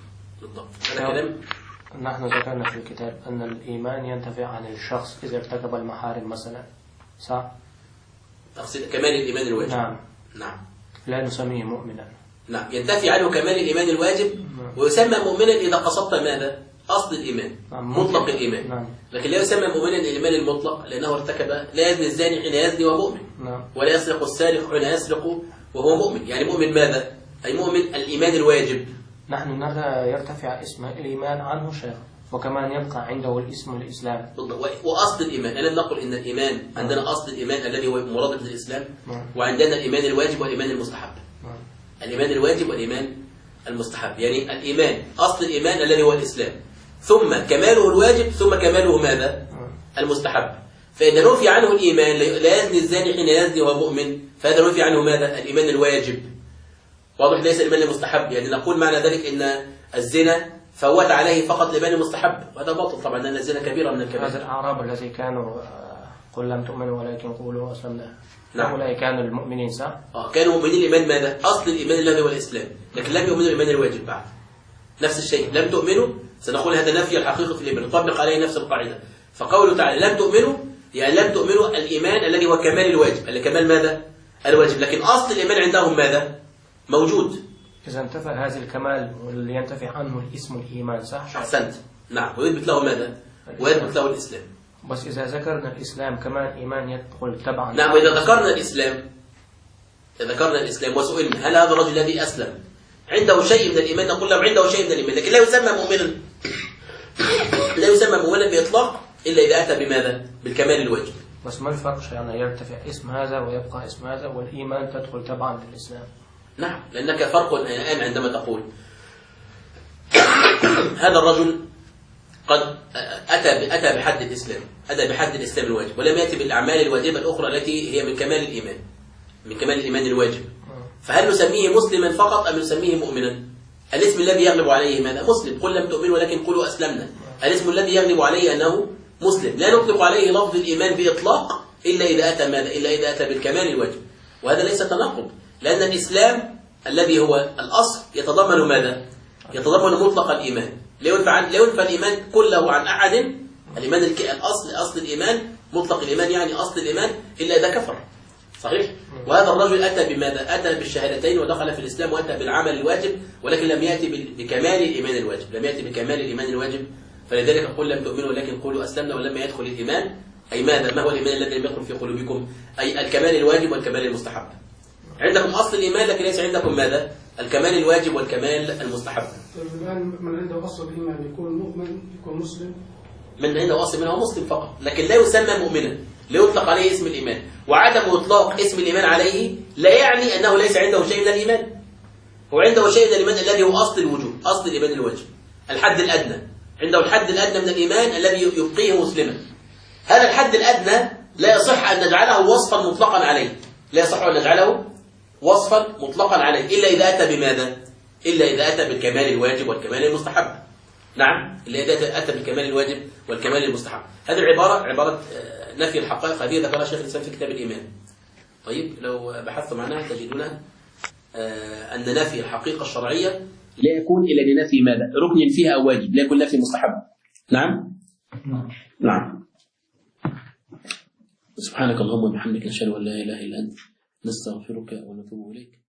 Speaker 2: هذا كلام.
Speaker 4: نحن ذكرنا في الكتاب أن الإيمان ينتفع عن الشخص إذا ارتكب المحارم مثلا، صح؟
Speaker 2: تقصد كمال الإيمان الواجب. نعم.
Speaker 4: لا نسميه مؤمنا.
Speaker 2: نعم، ينتفي عنه كمال الإيمان الواجب ويسمى مؤمنا إذا قصدت ماذا؟ أصل الإيمان، مطلق الإيمان. لكن لا يسمى مؤمنا الإيمان المطلق لأنه ارتكب. لا يزني الزاني حين يزني وهو مؤمن، ولا يسرق السارق حين يسرق وهو مؤمن. يعني مؤمن ماذا؟ أي مؤمن الإيمان الواجب.
Speaker 4: نحن نرى يرتفع اسم الإيمان عنه شيخ، وكمان يبقى عنده الاسم الإسلام
Speaker 2: وأصل الإيمان. ألم نقل إن الإيمان عندنا أصل الإيمان الذي هو مرادف للإسلام، وعندنا الإيمان الواجب والإيمان المستحب. الإيمان الواجب والإيمان المستحب، يعني الإيمان أصل الإيمان الذي هو الإسلام، ثم كماله الواجب، ثم كماله ماذا؟ المستحب. فإذا نفي عنه الإيمان، لا يزني الزاني حين يزني وهو مؤمن، فهذا نفي عنه ماذا؟ الإيمان الواجب. واضح؟ ليس الإيمان المستحب. يعني نقول معنى ذلك إن الزنا فوت عليه فقط الإيمان المستحب، وهذا باطل طبعا، لأن الزنا كبيرة من الكبائر.
Speaker 4: هذا الأعراب الذي كانوا قل لم تؤمنوا ولكن قولوا أسلمنا،
Speaker 2: نعم.
Speaker 4: هؤلاء كانوا المؤمنين صح؟
Speaker 2: كانوا مؤمنين الإيمان ماذا؟ أصل الإيمان الذي هو الإسلام، لكن لم يؤمنوا الإيمان الواجب بعد. نفس الشيء، لم تؤمنوا، سنقول هذا نفي الحقيقة في الإيمان، نطبق عليه نفس القاعدة. فقوله تعالى لم تؤمنوا، يعني لم تؤمنوا الإيمان الذي هو كمال الواجب، اللي كمال ماذا؟ الواجب، لكن أصل الإيمان عندهم ماذا؟ موجود.
Speaker 4: إذا انتفى هذا الكمال واللي ينتفي عنه الاسم الإيمان، صح؟
Speaker 2: أحسنت. نعم، ويثبت له ماذا؟ ويثبت له الإسلام.
Speaker 4: بس إذا ذكرنا الإسلام كمان إيمان يدخل تبعا.
Speaker 2: نعم، وإذا ذكرنا الإسلام وسئلنا هل هذا الرجل الذي أسلم عنده شيء من الإيمان، نقول له عنده شيء من الإيمان، لكن لا يسمى مؤمنا، لا يسمى مؤمنا بإطلاق إلا إذا أتى بماذا؟ بالكمال الواجب.
Speaker 4: بس ما الفرق يعني يرتفع اسم هذا ويبقى اسم هذا والإيمان تدخل تبعا للإسلام؟
Speaker 2: نعم، لأنك فرق الآن عندما تقول هذا الرجل قد أتى بحد الإسلام، أتى بحد الإسلام الواجب، ولم يأتي بالأعمال الواجبة الأخرى التي هي من كمال الإيمان، من كمال الإيمان الواجب. فهل نسميه مسلما فقط أم نسميه مؤمنا؟ الاسم الذي يغلب عليه ماذا؟ مسلم. قل لم تؤمنوا ولكن قولوا أسلمنا. الاسم الذي يغلب عليه أنه مسلم. لا نطلق عليه لفظ الإيمان بإطلاق إلا إذا أتى ماذا؟ إلا إذا أتى بالكمال الواجب. وهذا ليس تناقض، لأن الإسلام الذي هو الأصل يتضمن ماذا؟ يتضمن مطلق الإيمان. لا ينفى الإيمان كله عن أحد. الإيمان أصل الإيمان، مطلق الإيمان يعني أصل الإيمان، إلا إذا كفر. صحيح؟ وهذا الرجل أتى بماذا؟ أتى بالشهادتين ودخل في الإسلام وأتى بالعمل الواجب، ولكن لم يأتي بكمال الإيمان الواجب، لم يأتي بكمال الإيمان الواجب. فلذلك قل لم تؤمنوا ولكن قولوا أسلمنا ولما يدخل الإيمان. أي ماذا؟ ما هو الإيمان الذي لم يدخل في قلوبكم؟ أي الكمال الواجب والكمال المستحب. عندكم أصل الإيمان لكن ليس عندكم ماذا؟ الكمال الواجب والكمال المستحب.
Speaker 3: الآن من عنده أصل الإيمان يكون مؤمن، يكون مسلم.
Speaker 2: من عنده أصل الإيمان هو مسلم فقط، لكن لا يسمى مؤمنا، لا يطلق عليه اسم الإيمان. وعدم إطلاق اسم الإيمان عليه لا يعني أنه ليس عنده شيء من الإيمان. هو عنده شيء من الإيمان الذي هو أصل الوجود، أصل الإيمان الواجب، الحد الأدنى. عنده الحد الأدنى من الإيمان الذي يبقيه مسلما. هذا الحد الأدنى لا يصح أن نجعله وصفا مطلقا عليه، لا يصح أن نجعله وصفا مطلقا عليه إلا إذا أتى بماذا؟ إلا إذا أتى بالكمال الواجب والكمال المستحب. نعم، إلا إذا أتى بالكمال الواجب والكمال المستحب. هذه عبارة نفي الحقائق، هذه ذكرها شيخ الإسلام في كتاب الإيمان. طيب لو بحثتم عنها تجدون أن نفي الحقيقة الشرعية لا يكون إلا لنفي ماذا؟ ركن فيها أو واجب، لا يكون نفي مستحب. نعم؟ نعم. سبحانك اللهم وبحمدك نشهد أن لا إله إلا أنت نستغفرك ونتوب إليك.